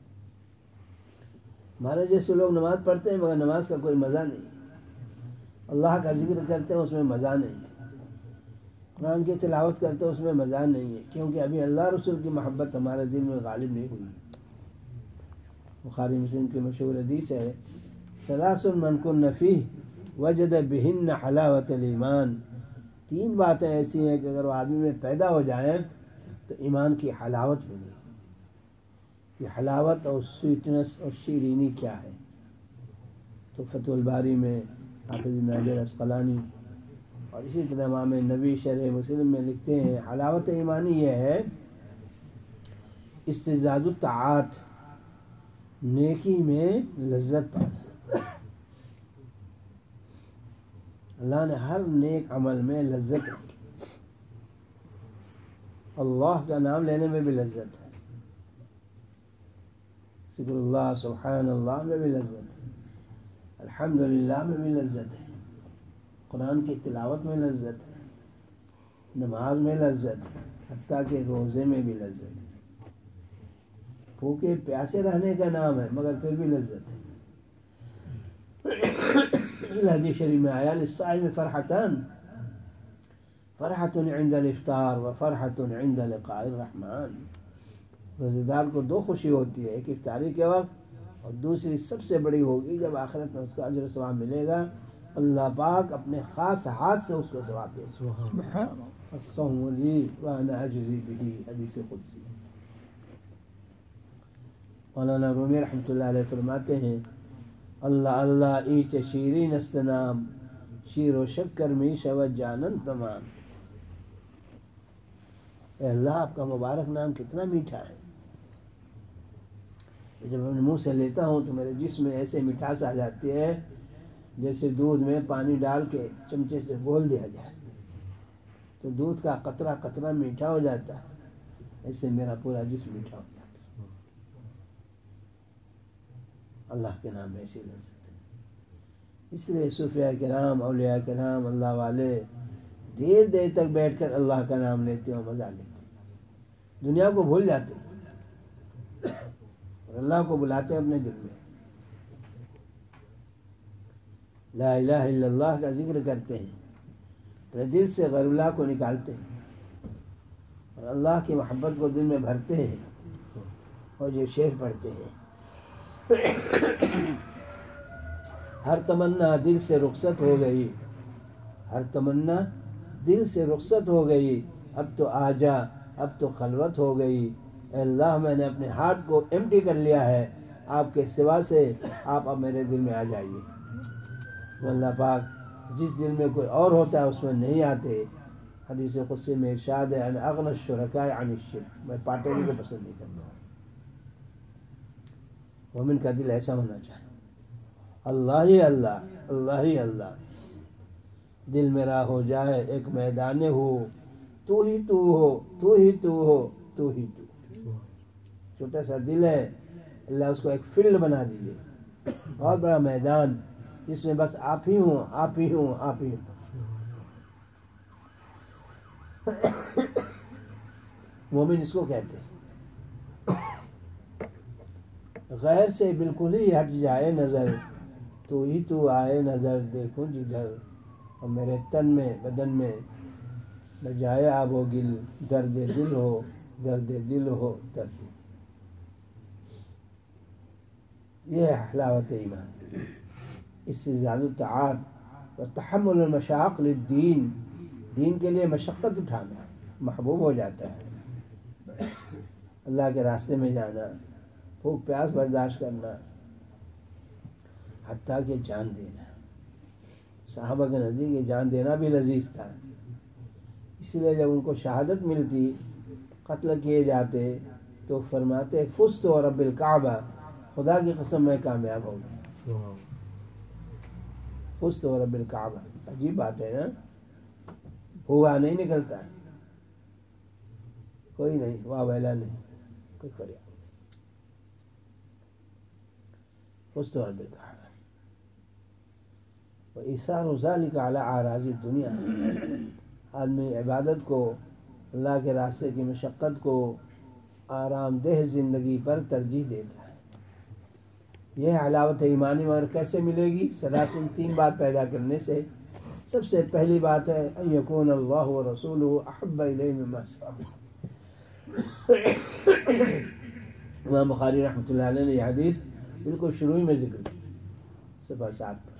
ہمارے جیسے لوگ نماز پڑھتے ہیں مگر نماز کا کوئی مزہ نہیں، اللہ کا ذکر کرتے ہیں اس میں مزہ نہیں، قرآن کی تلاوت کرتے ہیں اس میں مزہ نہیں ہے، کیونکہ ابھی اللہ رسول کی محبت ہمارے دل میں غالب نہیں ہوئی۔ بخاری مسلم کی مشہور حدیث ہے، ثلاث من کن فیہ وجد بہن حلاوت الایمان، تین باتیں ایسی ہیں کہ اگر وہ آدمی میں پیدا ہو جائیں تو ایمان کی حلاوت ملے گی۔ یہ حلاوت اور سویٹنس اور شیرینی کیا ہے؟ تو فتح الباری میں حافظ ابن حجر عسقلانی اور اسی طرح امام نبی شرح مسلم میں لکھتے ہیں، حلاوت ایمانی یہ ہے استزداد الطاعات، نیکی میں لذت پانا۔ اللہ نے ہر نیک عمل میں لذت رکھی، اللہ کا نام لینے میں بھی لذت ہے، ذکر اللہ سبحان اللہ میں بھی لذت ہے، الحمدللہ میں بھی لذت ہے، قرآن کی تلاوت میں لذت ہے، نماز میں لذت ہے، حتیٰ کہ روزے میں بھی لذت ہے، بھوکے پیاسے رہنے کا نام ہے مگر پھر بھی لذت ہے۔ حدیث شریف میں آیا للصائم فرحتان، فرحۃ عند الافطار و فرحۃ عند لقاء الرحمن، روزے دار کو دو خوشی ہوتی ہے، ایک افطاری کے وقت اور دوسری سب سے بڑی ہوگی جب آخرت میں اس کو اجر و ثواب ملے گا، اللہ پاک اپنے خاص ہاتھ سے اس کو ثواب دے گا۔ الصوم لی وانا اجزی بہ، حدیث قدسی۔ مولانا رومی رحمۃ اللہ علیہ فرماتے ہیں، اللہ اللہ ایچ شیرین است نام، شیر و شکر می شود جانن تمام۔ اے اللہ آپ کا مبارک نام کتنا میٹھا ہے، جب میں منہ سے لیتا ہوں تو میرے جسم میں ایسے مٹھاس آ جاتی ہے جیسے دودھ میں پانی ڈال کے چمچے سے گھول دیا جائے تو دودھ کا قطرہ قطرہ میٹھا ہو جاتا ہے، ایسے میرا پورا جسم میٹھا ہو جاتا ہے۔ اللہ کے نام میں ایسی لذت ہے، اس لیے صوفیاء کرام، اولیاء کرام، اللہ والے دیر دیر تک بیٹھ کر اللہ کا نام لیتے ہیں، مزہ لیتے ہیں، دنیا کو بھول جاتے ہیں اور اللہ کو بلاتے ہیں اپنے دل میں، لا الہ الا اللہ کا ذکر کرتے ہیں، اپنے دل سے غیر اللہ کو نکالتے ہیں اور اللہ کی محبت کو دل میں بھرتے ہیں، اور یہ شعر پڑھتے ہیں، ہر تمنا دل سے رخصت ہو گئی، ہر تمنا دل سے رخصت ہو گئی، اب تو آجا، اب تو خلوت ہو گئی، اے اللہ میں نے اپنے ہارٹ کو ایمٹی کر لیا ہے، آپ کے سوا سے آپ اب میرے دل میں آ جائیے۔ اللہ پاک جس دل میں کوئی اور ہوتا ہے اس میں نہیں آتے، حدیث قدسی میں ارشاد ہے، انا اغنی الشرکاء عن الشرک، میں پارٹنری کو پسند نہیں کرتا۔ مومن کا دل ایسا ہونا چاہیے، اللہ ہی اللہ، اللہ ہی اللہ۔ دل میرا ہو جائے ایک میدان ہو، تو ہی تو ہو، تو ہی تو ہو، تو ہی تو۔ چھوٹا سا دل ہے، اللہ اس کو ایک فیلڈ بنا دیجیے، بہت بڑا میدان جس میں بس آپ ہی ہوں، آپ ہی ہوں، آپ ہی ہوں۔ مومن اس کو کہتے ہیں۔ غیر سے بالکل ہی ہٹ جائے نظر، تو ہی تو آئے نظر دیکھوں جدھر، اور میرے تن میں بدن میں بجائے آب و گل، درد دل ہو، درد دل ہو، درد دل۔ یہ ہے حلاوت ایمان، اس سے زیادہ طاعت و تحمل المشاق للدین، دین کے لیے مشقت اٹھانا محبوب ہو جاتا ہے۔ اللہ کے راستے میں جانا، بھوک پیاس برداشت کرنا، حتیٰ کہ جان دینا۔ صحابہ کے نزدیک یہ جان دینا بھی لذیذ تھا، اس لیے جب ان کو شہادت ملتی، قتل کیے جاتے، تو فرماتے فزت ورب الکعبہ، خدا کی قسم میں کامیاب ہو گیا۔ فزت ورب الکعبہ، عجیب بات ہے نا، ہوا نہیں نکلتا، کوئی نہیں، واہ ویلا نہیں، کوئی فریاد۔ فزت ورب الکعبہ وإيثار ذلك على أعراض الدنيا، آدمی عبادت کو، اللہ کے راستے کی مشقت کو آرام دہ زندگی پر ترجیح دیتا ہے۔ یہ علاوت ایمانی مگر کیسے ملے گی؟ ثلاث، تین بات پیدا کرنے سے۔ سب سے پہلی بات ہے ان یکون اللہ ورسولہ احب الیہ مما سواہ۔ امام بخاری رحمۃ اللہ علیہ نے یہ حدیث بالکل شروع میں ذکر کی، صفحہ 7 پر۔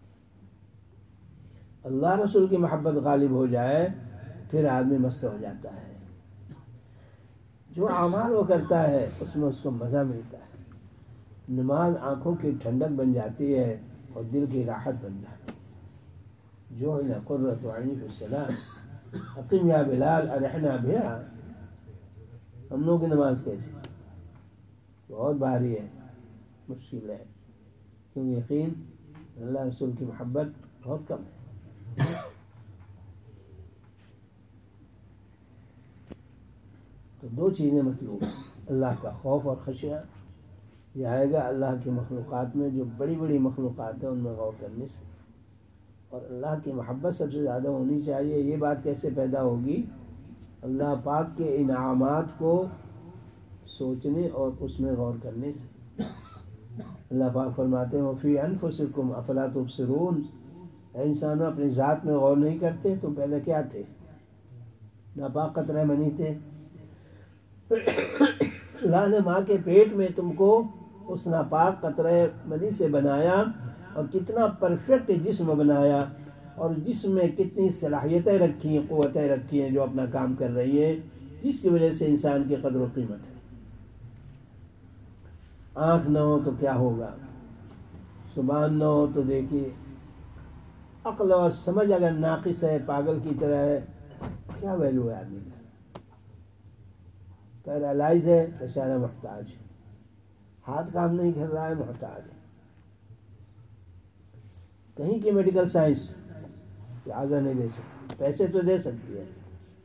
اللہ رسول کی محبت غالب ہو جائے پھر آدمی مست ہو جاتا ہے، جو اعمال وہ کرتا ہے اس میں اس کو مزہ ملتا ہے۔ نماز آنکھوں کی ٹھنڈک بن جاتی ہے اور دل کی راحت بن جاتی ہے۔ جو ہے قرۃ عینی فی الصلاۃ، اقم یا بلال ارحنا بہا۔ ہم لوگوں کی نماز کیسی؟ بہت بھاری ہے، مشکل ہے، کیونکہ یقین اللہ رسول کی محبت بہت کم ہے۔ تو دو چیزیں مطلوب ہیں، اللہ کا خوف اور خشیہ، یہ آئے گا اللہ کی مخلوقات میں، جو بڑی بڑی مخلوقات ہیں ان میں غور کرنے سے، اور اللہ کی محبت سب سے زیادہ ہونی چاہیے۔ یہ بات کیسے پیدا ہوگی؟ اللہ پاک کے انعامات کو سوچنے اور اس میں غور کرنے سے۔ اللہ پاک فرماتے ہیں وَفِي أَنفُسِكُمْ أَفَلَا تُبْصِرُونَ، اے انسانوں اپنی ذات میں غور نہیں کرتے؟ تم پہلے کیا تھے؟ ناپاک قطرہ منی تھے، اللہ نے ماں کے پیٹ میں تم کو اس ناپاک قطرہ منی سے بنایا، اور کتنا پرفیکٹ جسم بنایا، اور جسم میں کتنی صلاحیتیں رکھی ہیں، قوتیں رکھی ہیں جو اپنا کام کر رہی ہیں، جس کی وجہ سے انسان کی قدر و قیمت ہے۔ آنکھ نہ ہو تو کیا ہوگا، زبان نہ ہو تو دیکھیے، عقل اور سمجھ اگر ناقص ہے، پاگل کی طرح ہے، کیا ویلو ہے آدمی کا؟ پیرالائز ہے، بیچارہ محتاج ہے، ہاتھ کام نہیں کر رہا ہے، محتاج ہے۔ کہیں کی میڈیکل سائنس اجازت نہیں دے سکتی، پیسے تو دے سکتی ہے،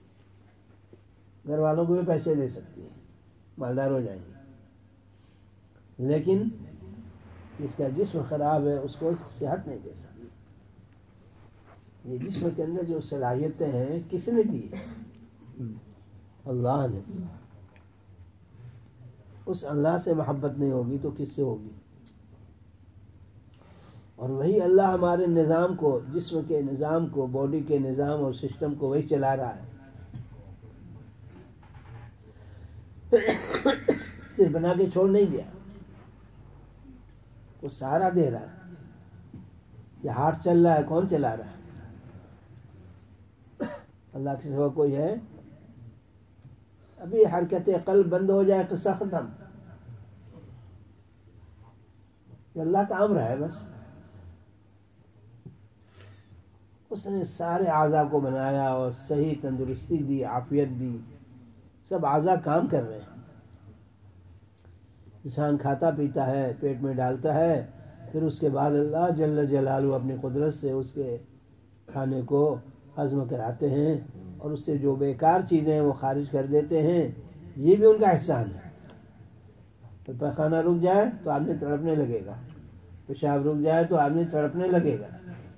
گھر والوں کو بھی پیسے دے سکتی ہے، مالدار ہو جائیں گے، لیکن جس کا جسم خراب ہے اس کو صحت نہیں دے سکتی۔ یہ جسم کے اندر جو صلاحیتیں ہیں کس نے دی؟ اللہ نے دی۔ اس اللہ سے محبت نہیں ہوگی تو کس سے ہوگی؟ اور وہی اللہ ہمارے نظام کو، جسم کے نظام کو، باڈی کے نظام اور سسٹم کو وہی چلا رہا ہے، صرف بنا کے چھوڑ نہیں دیا، وہ سہارا دے رہا ہے۔ یہ ہارٹ چل رہا ہے، کون چلا رہا ہے؟ اللہ کے سوا کوئی ہے؟ ابھی حرکت قلب بند ہو جائے قصہ ختم، یہ اللہ کا امر ہے بس۔ اس نے سارے اعضاء کو بنایا اور صحیح تندرستی دی، عافیت دی، سب اعضاء کام کر رہے ہیں۔ انسان کھاتا پیتا ہے، پیٹ میں ڈالتا ہے، پھر اس کے بعد اللہ جل جلالہ اپنی قدرت سے اس کے کھانے کو ہضم کراتے ہیں اور اس سے جو بیکار چیزیں ہیں وہ خارج کر دیتے ہیں. یہ بھی ان کا احسان ہے. تو پیخانہ رک جائے تو آدمی تڑپنے لگے گا, پیشاب رک جائے تو آدمی تڑپنے لگے گا,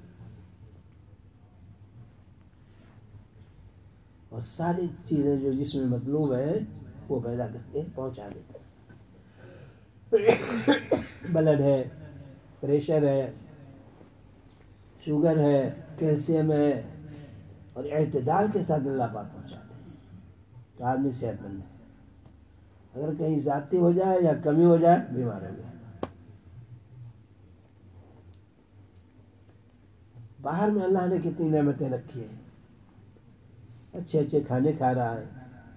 اور ساری چیزیں جو جس میں مطلوب ہیں وہ پیدا کرتے پہنچا دیتے ہیں. بلڈ ہے, پریشر ہے, شوگر ہے, کیلشیم ہے, اور اعتدال کے ساتھ اللہ پاک پہنچاتے ہیں تو آدمی صحت مند ہے. اگر کہیں زیادتی ہو جائے یا کمی ہو جائے بیمار ہو جائے. باہر میں اللہ نے کتنی نعمتیں رکھی ہیں, اچھے اچھے کھانے کھا رہا ہے,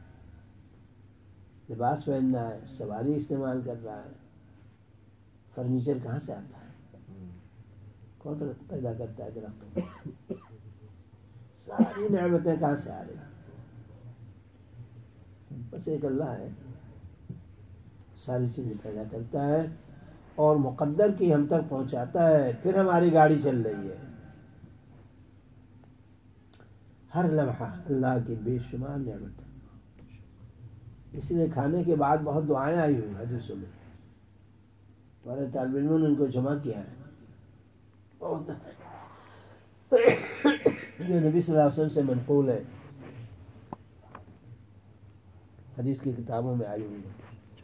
لباس پہن رہا ہے, سواری استعمال کر رہا ہے. فرنیچر کہاں سے آتا ہے؟ کون پیدا کرتا ہے درختوں؟ ساری نعمتیں کہاں سے آ رہی ہیں؟ بس ایک اللہ ہے, ساری چیزیں پیدا کرتا ہے اور مقدر کی ہم تک پہنچاتا ہے. پھر ہماری گاڑی چل رہی ہے. ہر لمحہ اللہ کی بے شمار نعمت. اس لیے کھانے کے بعد بہت دعائیں آئی ہوئی حدیثوں میں, ہمارے طالب علموں نے ان کو جمع کیا ہے. بہت جو نبی صلی اللہ علیہ وسلم سے منقول ہے, حدیث کی کتابوں میں آئی ہوئی ہے.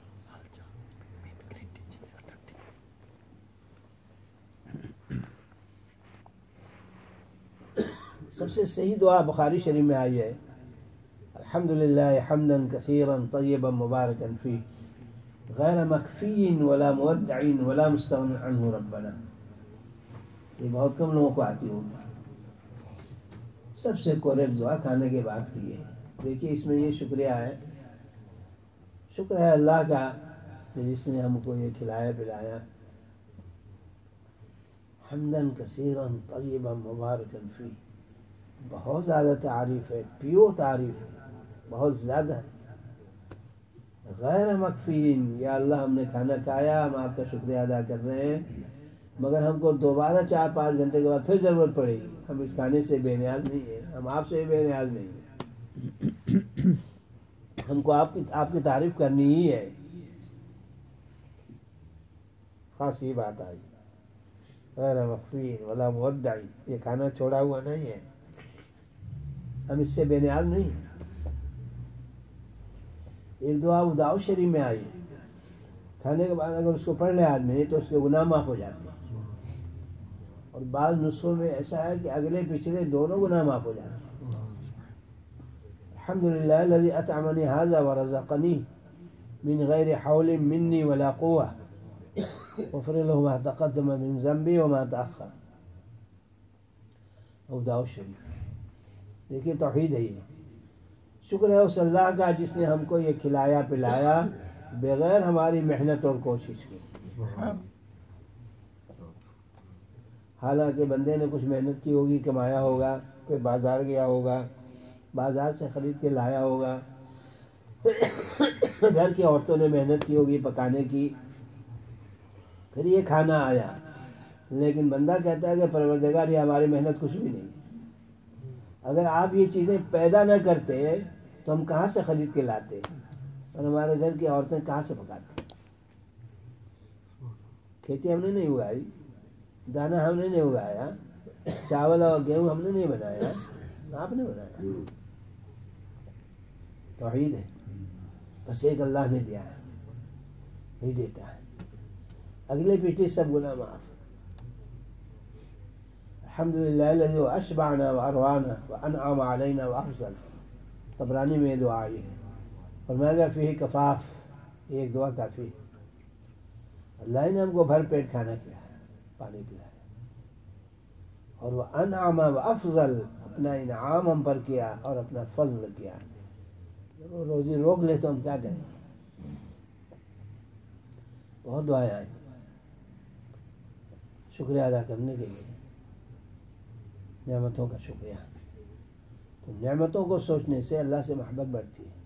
سب سے صحیح دعا بخاری شریف میں آئی ہے, الحمدللہ حمدا کثیرا طیبا مبارکا فیہ غیر مکفی ولا مودع ولا مستغن عنہ ربنا. یہ بہت کم لوگوں کو آتی ہوگی. سب سے کوریکٹ دعا کھانے کے بعد کی ہے. دیکھیے اس میں یہ شکریہ ہے, شکر ہے اللہ کا جس نے ہم کو یہ کھلایا پلایا. حمدا کثیرا طیبا مبارکا فیہ, بہت زیادہ تعریف ہے, پیو تعریف ہے, بہت زیادہ ہے. غیر مکفین, یا اللہ ہم نے کھانا کھایا, ہم آپ کا شکریہ ادا کر رہے ہیں, مگر ہم کو دوبارہ 4-5 گھنٹے کے بعد پھر ضرورت پڑے گی. ہم اس کھانے سے بے نیاز نہیں ہیں, ہم آپ سے بے نیاز نہیں ہیں. ہم کو آپ کی تعریف کرنی ہی ہے. خاص یہ بات آئی, غیر مکفین ولا مودع, یہ کھانا چھوڑا ہوا نہیں ہے, ہم اس سے بے نیاز نہیں ہیں. ایک دعا ابو داؤد شریف میں آئی, کھانے کے بعد اگر اس کو پڑھ لے آدمی تو اس کے گناہ معاف ہو جاتے ہیں. اور بعض نسخوں میں ایسا ہے کہ اگلے پچھلے دونوں گناہ معاف ہو جاتے ہیں. الحمدللہ الذی اطعمنی ھذا ورزقنی من غیر حول منی ولا قوة غفر له ما تقدم من ذنبی وما تأخر. ابو داؤد شریف. دیکھیے توحید ہے یہ. شکر ہے اس اللہ کا جس نے ہم کو یہ کھلایا پلایا بغیر ہماری محنت اور کوشش کی. حالانکہ بندے نے کچھ محنت کی ہوگی, کمایا ہوگا, پھر بازار گیا ہوگا, بازار سے خرید کے لایا ہوگا, گھر کی عورتوں نے محنت کی ہوگی پکانے کی, پھر یہ کھانا آیا. لیکن بندہ کہتا ہے کہ پروردگار یہ ہماری محنت کچھ بھی نہیں. اگر آپ یہ چیزیں پیدا نہ کرتے تو ہم کہاں سے خرید کے لاتے, اور ہمارے گھر کی عورتیں کہاں سے پکاتی. کھیتی ہم نے نہیں اگائی, دانا ہم نے نہیں اگایا, چاول اور گیہوں ہم نے نہیں بنایا, آپ نے بنایا. توحید ہے, بس ایک اللہ نے دیا ہے, نہیں دیتا ہے. اگلے پیچھے سب گناہ معاف. الحمدللہ الذی اشبعنا واروانا وانعم علینا وافضل. طبرانی میں دعا آئی ہے, فرمایا فیہ کفاف, ایک دعا کافی ہے. اللہ نے ہم کو بھر پیٹ کھانا کھلایا, پانی پلایا, اور وہ انعم وافضل, اپنا انعام ہم پر کیا اور اپنا فضل کیا. وہ روزی روک لے تو ہم کیا کریں. بہت دعائیں آئی شکریہ ادا کرنے کے لیے, نعمتوں کا شکریہ. تو نعمتوں کو سوچنے سے اللہ سے محبت بڑھتی ہے.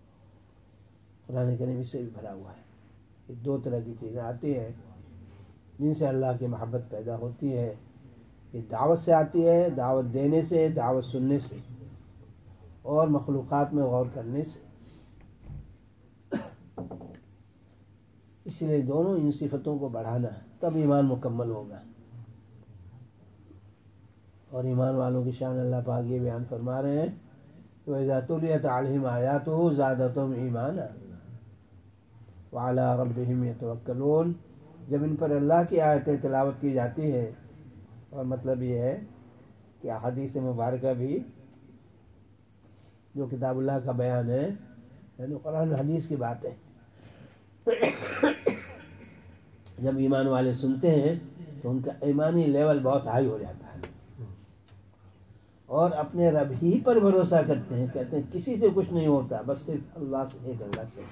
قرآن کریم اس سے بھی بھرا ہوا ہے کہ 2 طرح کی چیزیں آتی ہیں جن سے اللہ کی محبت پیدا ہوتی ہے، یہ دعوت سے آتی ہے، دعوت دینے سے، دعوت سننے سے، اور مخلوقات میں غور کرنے سے۔ اس لیے دونوں ان صفتوں کو بڑھانا، تب ایمان مکمل ہوگا۔ اور ایمان والوں کی شان اللہ پاک یہ بیان فرما رہے ہیں کہ وَإِذَا تُلِيَتْ عَلَيْهِمْ آيَاتُهُ زَادَتْهُمْ إِيمَانًا وَعَلَىٰ رَبِّهِمْ يَتَوَكَّلُونَ۔ جب ان پر اللہ کی آیتیں تلاوت کی جاتی ہیں، اور مطلب یہ ہے کہ احادیث مبارکہ بھی جو کتاب اللہ کا بیان ہے، یعنی قرآن حدیث کی بات ہے، جب ایمان والے سنتے ہیں تو ان کا ایمانی لیول بہت ہائی ہو جاتا ہے، اور اپنے رب ہی پر بھروسہ کرتے ہیں، کہتے ہیں کسی سے کچھ نہیں ہوتا، بس صرف اللہ سے، ایک اللہ سے۔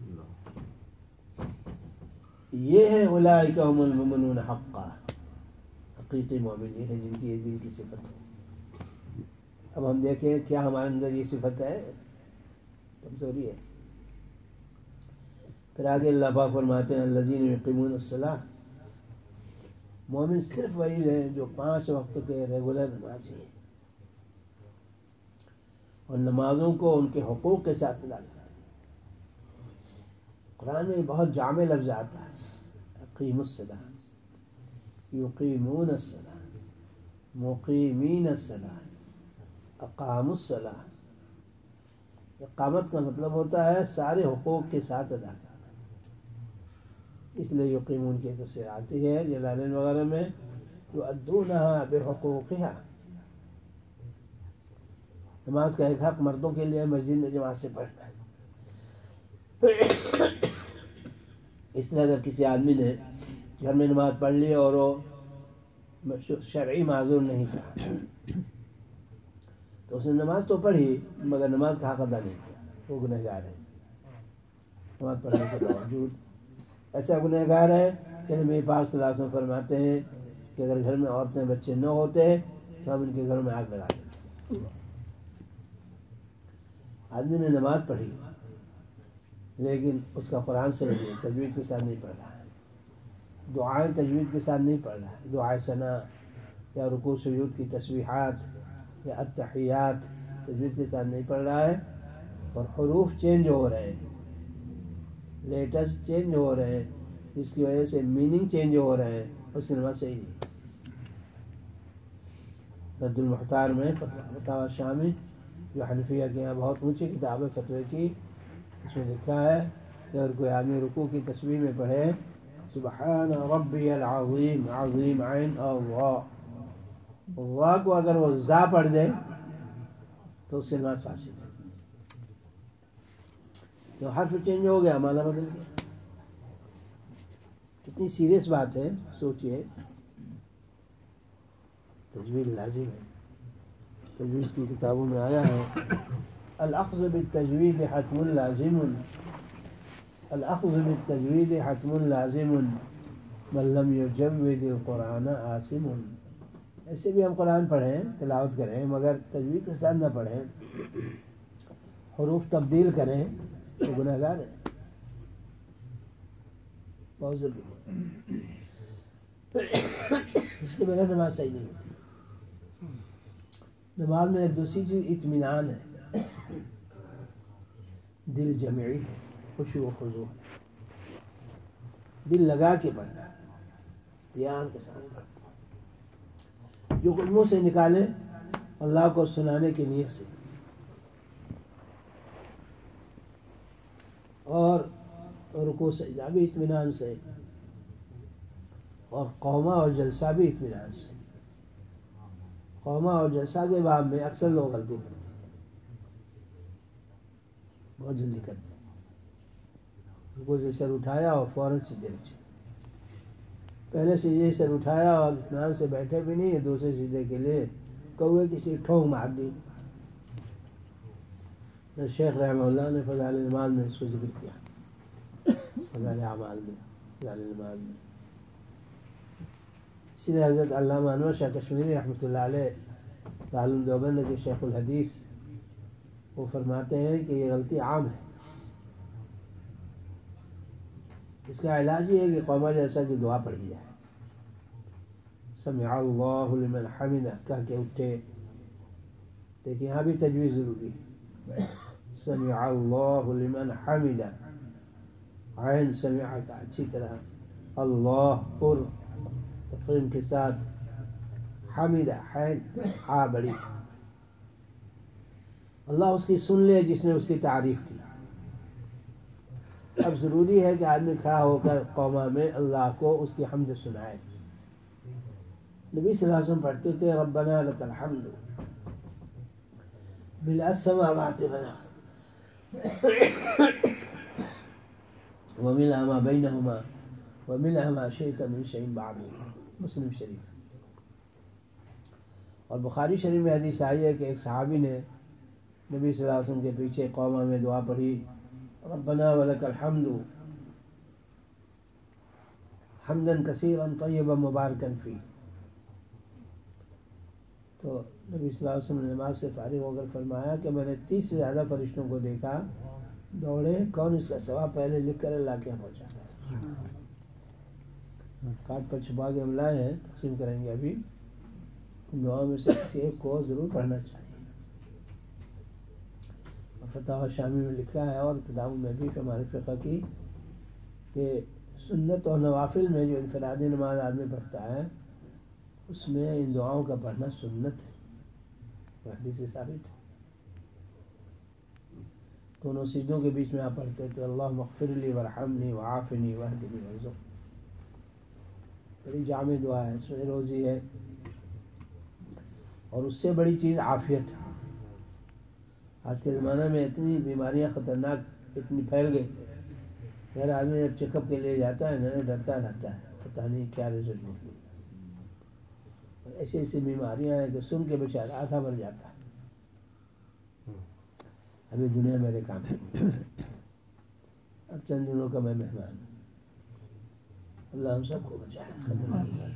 یہ ہے اولئک هم المؤمنون حقا، حقیقی مومن یہ ہے جن کی یہ دل کی صفت ہے۔ اب ہم دیکھیں کیا ہمارے اندر یہ صفت ہے؟ کمزوری ہے۔ پھر آگے اللہ پاک فرماتے ہیں الذین یقیمون الصلاۃ، مومن صرف وہی ہے جو 5 وقت کے ریگولر نمازی ہیں، اور نمازوں کو ان کے حقوق کے ساتھ ادا کرتے ہیں۔ قرآن میں بہت جامع لفظ آتا ہے، اقیم الصلاۃ، یقیمون الصلاۃ، مقیمین الصلاۃ، اقاموا الصلاۃ۔ اقامت کا مطلب ہوتا ہے سارے حقوق کے ساتھ ادا کرنا، اس لیے یقیمون کی تفسیر آتی ہے جلالین وغیرہ میں، یؤدونھا بحقوقھا۔ نماز کا ایک حق مردوں کے لیے مسجد میں جماعت سے پڑھنا ہے، اس لیے اگر کسی آدمی نے گھر میں نماز پڑھ لی اور وہ شرعی معذور نہیں تھا تو اس نے نماز تو پڑھی مگر نماز کا حق ادا نہیں کیا، وہ گنہگار ہے۔ نماز پڑھنے کے باوجود ایسا گنہگار ہے کہ نبی پاک صلی اللہ علیہ وسلم فرماتے ہیں کہ اگر گھر میں عورتیں بچے نہ ہوتے تو ہم ان کے گھروں میں آگ لگا دیتے۔ آدمی نے نماز پڑھی لیکن اس کا قرآن سے نہیں، تجوید کے ساتھ نہیں پڑھ رہا ہے، دعائیں تجوید کے ساتھ نہیں پڑھ رہا ہے، دعائے ثنا یا رکوع سجود کی تسبیحات یا التحیات تجوید کے ساتھ نہیں پڑھ رہا ہے، اور حروف چینج ہو رہے ہیں، لیٹرز چینج ہو رہے ہیں، جس کی وجہ سے میننگ چینج ہو رہے ہیں، اس کی نماز صحیح نہیں۔ رد المختار میں فتاوی شامی جو حنفیہ کے یہاں بہت اونچی کتاب ہے فتوے کی، اس میں لکھا ہے کہ اگر کوئی آدمی رکوع کی تسبیح میں پڑھے سبحان ربی العظیم، عظیم عین اللہ، اللہ کو اگر وہ زا پڑھ دے تو اس سے نماز فاسد ہے، تو حرف چینج ہو گیا، معنی بدل گیا۔ کتنی سیریس بات ہے، سوچئے۔ تجوید لازم ہے، تجوید کی کتابوں میں آیا ہے الاخذ بالتجوید حتم لازم، الاخذ بالتجوید حتم لازم، من لم یجود القرآن آثم۔ ایسے بھی ہم قرآن پڑھیں، تلاوت کریں، مگر تجوید کے ساتھ نہ پڑھیں، حروف تبدیل کریں تو گنہگار ہے، بہت ضروری ہے۔ اس کے بغیر نماز صحیح نہیں ہوتی۔ نماز میں ایک دوسری چیز اطمینان ہے، دل جمعی ہے، خشوع و خضوع ہے، دل لگا کے پڑھنا، دھیان کے ساتھ پڑھنا، جو کچھ منہ سے نکالے اللہ کو سنانے کی نیت سے، اور رکوع سجدہ بھی اطمینان سے، اور قومہ اور جلسہ بھی اطمینان سے۔ قومہ اور جلسہ کے باب میں اکثر لوگ غلطی کرتے ہیں، بہت جلدی کرتے ہیں، رکوع سے سر اٹھایا اور فوراً سجدے میں چلے، پہلے سجدے سے سر اٹھایا اور اطمینان سے بیٹھے بھی نہیں، دوسرے سجدے کے لیے کوے کسی ٹھونک مار دی۔ شیخ رحمہ اللہ نے فضائل نماز میں اس کو ذکر کیا، فضائل اعمال میں، فضائل نماز میں۔ اسی لیے حضرت علامہ انور شاہ کشمیری رحمۃ اللہ علیہ دارالعلوم دیوبند کے شیخ الحدیث وہ فرماتے ہیں کہ یہ غلطی عام ہے، اس کا علاج یہ ہے کہ قومہ جلسہ کی دعا پڑھی جائے، سمع اللہ لمن حمدہ کہہ کے اٹھے. دیکھیں یہاں بھی تجویز ضروری ہے. سمع اللہ لمن حمدہ، عین سمع کا اچھی طرح، اللہ پر تفخیم کے ساتھ، حمدہ حین ہا بڑی. اللہ اس کی سن لے جس نے اس کی تعریف کی. اب ضروری ہے کہ آدمی کھڑا ہو کر قوما میں اللہ کو اس کی حمد سنائے. نبی صلی اللہ علیہ وسلم پڑھتے تھے ربنا لک الحمد ملء السماوات وملء ما بینہما وملء ما شئت من شیء بعد. مسلم شریف. اور بخاری شریف میں حدیث آئی ہے کہ ایک صحابی نے نبی صلی اللہ علیہ وسلم کے پیچھے قوما میں دعا پڑھی ربنا ولک الحمد حمدا کثیرا طیبا مبارکا فیہ. تو نبی صلی اللہ علیہ وسلم نے نماز سے فارغ ہو کر فرمایا کہ میں نے 30 سے زیادہ فرشتوں کو دیکھا دوڑے کون اس کا ثواب پہلے لکھ کر اللہ کے یہاں پہنچاتا ہے. کارڈ پر چھپا کے ہم لائے ہیں، تقسیم کریں گے ابھی. ان دعاؤں میں سے کسی ایک کو ضرور پڑھنا چاہیے. فتح شامی میں لکھا ہے اور کتابوں میں بھی ہمارے فقہ کی کہ سنت اور نوافل میں جو انفرادی نماز آدمی پڑھتا ہے اس میں ان دعاؤں کا پڑھنا سنت ہے، حدیث سے ثابت ہے. دونوں سجدوں کے بیچ میں آپ پڑھتے تھے اللہم اغفر لی وارحمنی وعافنی واہدنی وارزقنی. بڑی جامع دعا ہے، اس میں روزی ہے. اور اس سے بڑی چیز عافیت ہے. آج کے زمانے میں اتنی بیماریاں خطرناک اتنی پھیل گئی، ہر آدمی جب چیک اپ کے لیے جاتا ہے نا ڈرتا رہتا ہے پتہ نہیں کیا رزلٹ نکلے. ایسی ایسی بیماریاں ہیں کہ سن کے بیچارہ آدھا مر جاتا ہے. ابھی دنیا میرے کام ہے. اب چند دنوں کا میں مہمان ہوں. اللہ ہم سب کو بچائے.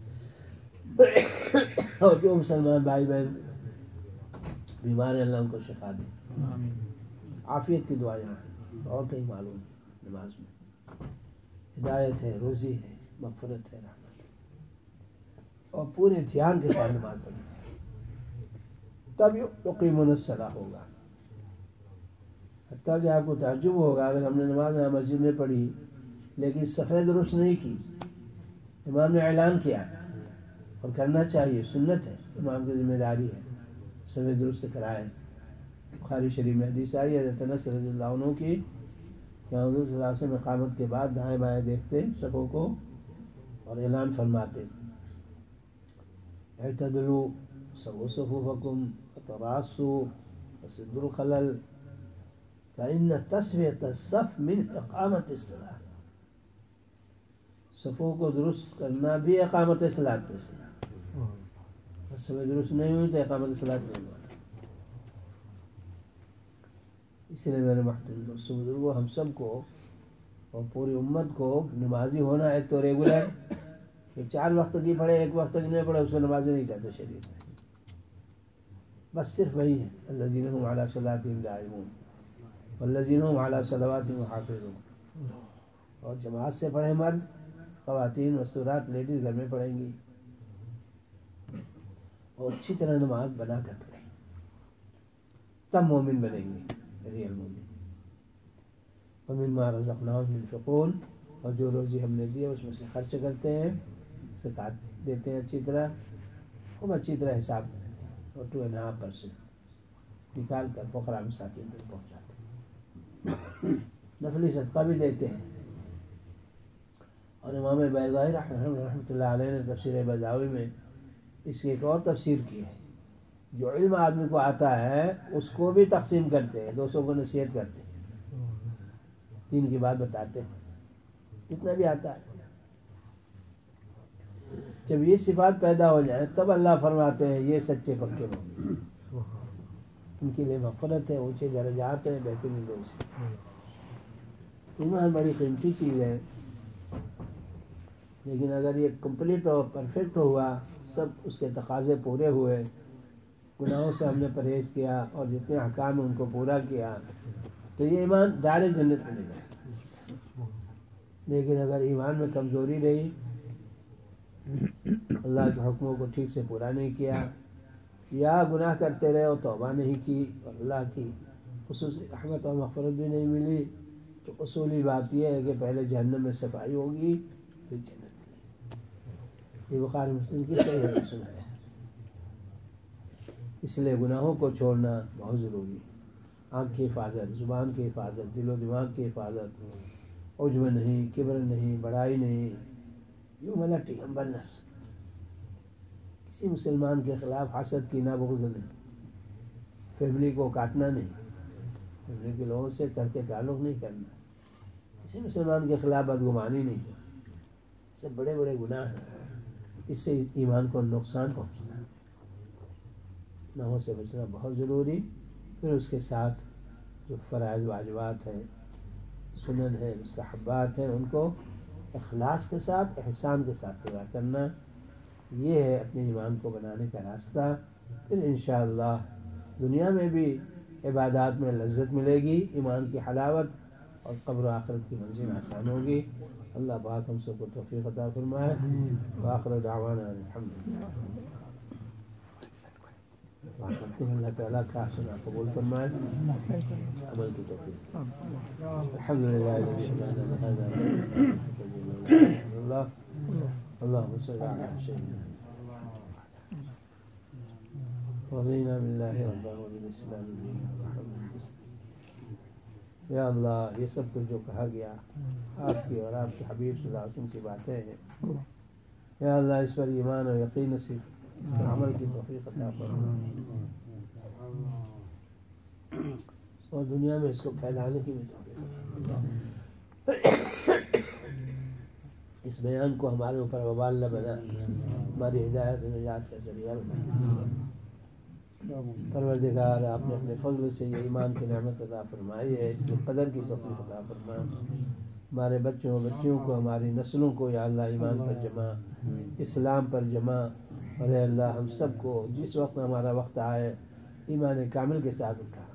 اور جو مسلمان بھائی بہن بیمار ہیں اللہ ان کو شفا دے. عافیت کی دعا یہاں ہے اور کہیں معلوم ہے. نماز میں ہدایت ہے، روزی ہے، مغفرت ہے، رحمت ہے. اور پورے دھیان کے ساتھ نماز پڑھیں تب یقیمون الصلاۃ ہوگا. حتیٰ کہ آپ کو تعجب ہوگا اگر ہم نے نماز مسجد میں پڑھی لیکن صفحہ درست نہیں کی. امام نے اعلان کیا اور کرنا چاہیے، سنت ہے، امام کی ذمہ داری ہے صفحہ درست کرائے. بخاری شریف میں حدیث آئی ہے حضرت انس رضی اللہ عنہ کی کہ حضور صلی اللہ علیہ وسلم اقامت کے بعد دائیں بائیں دیکھتے صفوں کو اور اعلان فرماتے اعتدلوا سووا صفوفکم وتراصوا وسدوا الخلل فإن تسویۃ الصف من اقامت الصلاۃ. صفوں کو درست کرنا بھی اقامت صلاۃ میں سے. صفیں درست نہیں ہوئی تو اقامت صلاۃ نہیں ہوا. اس لیے میرے محترم دوستو بزرگوں ہم سب کو اور پوری امت کو نمازی ہونا ایک تو ریگولر کہ 4 وقت کی پڑھے 1 وقت کی نہیں پڑھے اس کو نمازی نہیں کہتے شریعت میں. بس صرف وہی ہے الذین هم علی صلاتهم دائمون والذین هم علی صلواتهم محافظون. اور جماعت سے پڑھیں مرد، خواتین مستورات لیڈیز گھر میں پڑھیں گی اور اچھی طرح نماز بنا کر پڑھیں تب مومن بنیں گے، ریئل مومن. وَمِمَّا رَزَقْنَاهُمْ يُنْفِقُونَ. اور جو روزی ہم نے دی ہے اس میں سے خرچ کرتے ہیں، زکوٰۃ دیتے ہیں اچھی طرح، خوب اچھی طرح حساب 2.5% نکال کر فقراء مساکین تک پہنچاتے ہیں. نفلی صدقہ بھی دیتے ہیں. اور امام بیضائی رحمۃ اللہ علیہ نے تفسیر بیضاوی میں اس کی ایک اور تفسیر کی ہے. جو علم آدمی کو آتا ہے اس کو بھی تقسیم کرتے ہیں، دوستوں کو نصیحت کرتے ہیں، دین کی بات بتاتے ہیں جتنا بھی آتا ہے. جب یہ صفات پیدا ہو جائیں تب اللہ فرماتے ہیں یہ سچے پکے مومن، ان کے لیے مغفرت ہے، اونچے درجات ہیں، بہترین دوست. ایمان بڑی قیمتی چیز ہے لیکن اگر یہ کمپلیٹ اور پرفیکٹ ہوا، سب اس کے تقاضے پورے ہوئے، گناہوں سے ہم نے پرہیز کیا اور جتنے احکام ہیں ان کو پورا کیا تو یہ ایمان ڈائریکٹ جنت میں لے جائے. لیکن اگر ایمان میں کمزوری رہی اللہ کے حکموں کو ٹھیک سے پورا نہیں کیا، یا گناہ کرتے رہے اور توبہ نہیں کی اور اللہ کی خصوصی رحمت اور مغفرت بھی نہیں ملی، تو اصولی بات یہ ہے کہ پہلے جہنم میں صفائی ہوگی پھر جنت ملے گی۔ یہ بخاری مسلم کی صحیح حدیث سنا ہے۔ اس لیے گناہوں کو چھوڑنا بہت ضروری ہے۔ آنکھ کی حفاظت، زبان کی حفاظت، دل و دماغ کی حفاظت، عجب نہیں، کبر نہیں، بڑائی نہیں، یوں ملٹی ہمبل نفس، کسی مسلمان کے خلاف حسد کی نہ بغض نہیں، فیملی کو کاٹنا نہیں، فیملی کے لوگوں سے ترک تعلق نہیں کرنا، کسی مسلمان کے خلاف بدگمانی نہیں کرنا، یہ سب بڑے بڑے گناہ ہیں، اس سے ایمان کو نقصان پہنچنا، گناہوں سے بچنا بہت ضروری۔ پھر اس کے ساتھ جو فرائض واجبات ہیں، سنن ہیں، مستحبات ہیں، ان کو اخلاص کے ساتھ، احسان کے ساتھ پورا کرنا، یہ ہے اپنے ایمان کو بنانے کا راستہ۔ پھر انشاءاللہ دنیا میں بھی عبادات میں لذت ملے گی، ایمان کی حلاوت، اور قبر و آخرت کی منزل آسان ہوگی۔ اللہ پاک ہم سب کو توفیق عطا فرمائے۔ وآخر دعوانا الحمدللہ۔ دعا کرتے ہیں اللہ تعالیٰ کا سنا قبول فرمائے، عمل کی توفیق۔ الحمدللہ اللہم صل علی سیدنا رضینا باللہ ربا وبالاسلام دینا۔ یا اللہ، یہ سب کچھ جو کہا گیا آپ کی اور آپ کے حبیب صلی اللہ علیہ وسلم کی باتیں ہیں، یا اللہ اس پر ایمان و یقین نصیب عمل کی توفیق عطا فرما، اور دنیا میں اس کو پھیلانے کی بھی توفیق، اس بیان کو ہمارے اوپر وبال نہ بنا، ہماری ہدایت و نجات کا ذریعہ بنا۔ پروردگار، آپ نے اپنے فضل سے یہ ایمان کی نعمت عطا فرمائی ہے، اس کی قدر کی توفیق عطا فرما۔ ہمارے بچوں بچیوں کو، ہماری نسلوں کو یا اللہ ایمان پر جمع، اسلام پر جمع، اور اے اللہ ہم سب کو جس وقت ہمارا وقت آئے ایمان کامل کے ساتھ اٹھا،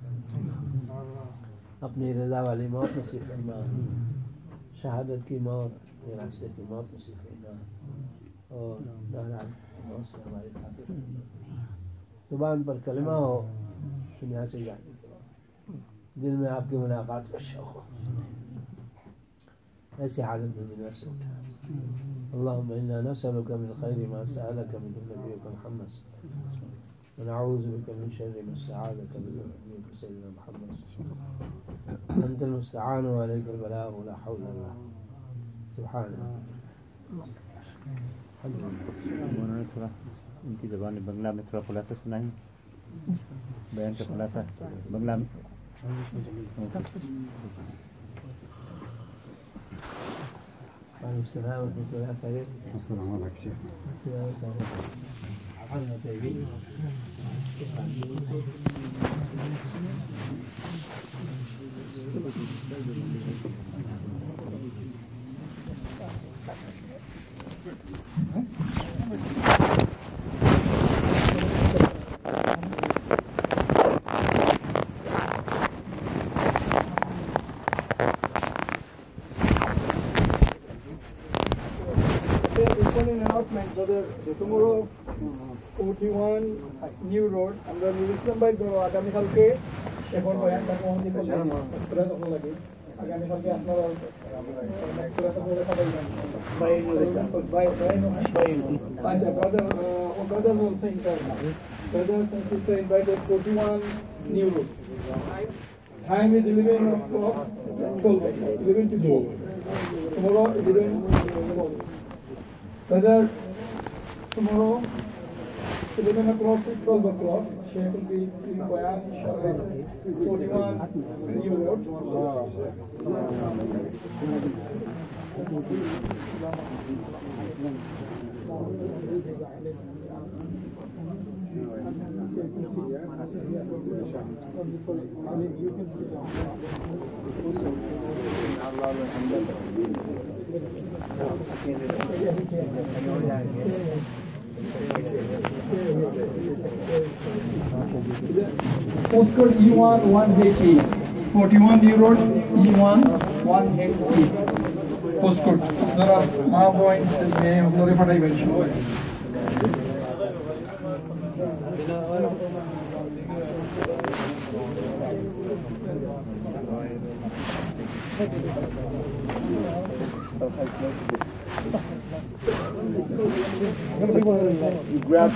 اپنی رضا والی موت نصیب فرما، شہادت کی موت، راستے کی موت نصیب فرما، اور ناراض موت سے ہماری حفاظت فرما۔ زبان پر کلمہ ہو، دنیا سے جانے کے دل میں آپ کی ملاقات کا شوق ہو، ایسی حالت میں دنیا سے اٹھا۔ اللہم انا نسألک من خیر ما سألک من نبیک محمد صلی اللہ علیہ وسلم، ونعوذ بک من شر ما استعاذک من نبیک سیدنا محمد صلی اللہ علیہ وسلم، انت المستعان وعلیک البلاغ ولا حول ولا قوة سبحانک۔
انہوں نے تھوڑا ان کی زبان بنگلہ میں تھوڑا خلاصہ سنائیں، بیان کا خلاصہ بنگلہ میں۔
السلام ورحمۃ اللہ وبرکاتہ۔
السلام علیکم۔
Tomorrow 41 New Road আমরা নিউজিল্যান্ড বাই আগামী কালকে এখন বয়ানটা পৌঁছে করলে পুরো তখন লাগে আগামী কালকে আপনারা পুরো তখন সবাই বাই আচ্ছা brother also invited, brothers and sisters invited 41 New Road. Time is 11 o'clock, 11 to 12. Tomorrow 11 Brother, tomorrow 11 o'clock to 12 o'clock, Sheikh will be in Bayan, inshallah, 41 New Road. You can see Postcode E1 1HE, 41 New Road, E1 1HE. postcode. Nara ma points me lori fatai bench.
You grab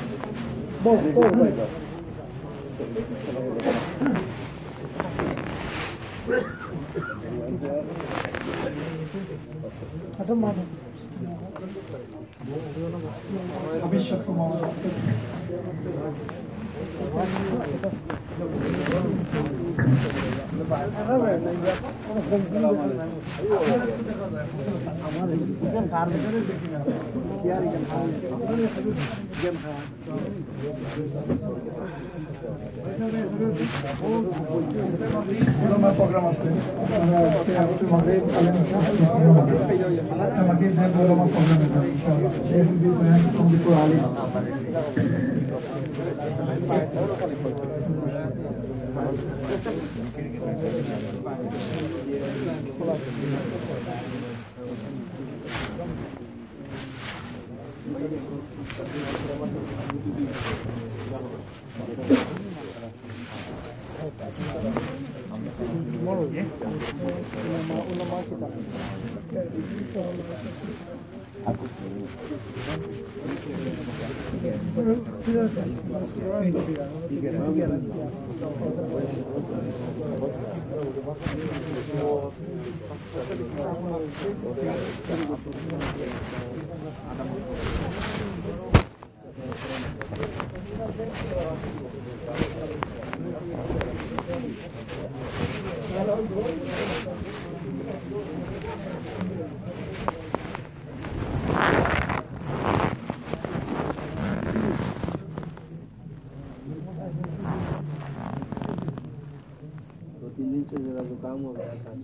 से जरा जुकाम हो गया था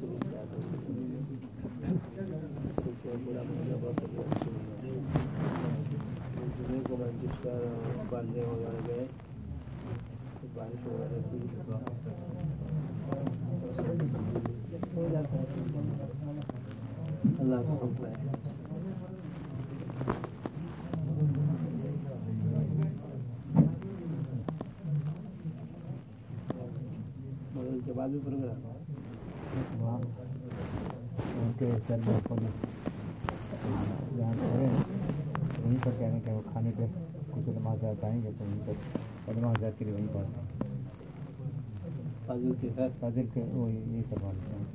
को मंजिश कर बांधने वगैरह गए बारिश वगैरह थी हो जाता है अल्लाह का हुक्म है के बाद भी प्रोग्राम
उनके चल वहीं पर कहने के वो खाने पे कुछ नमाज आएंगे तो वहीं पर नमाज के लिए वहीं पढ़ते हैं फाजिल के वो यही करवा लेते हैं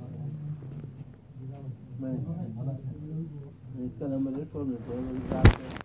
इसका नंबर है 4 मिनट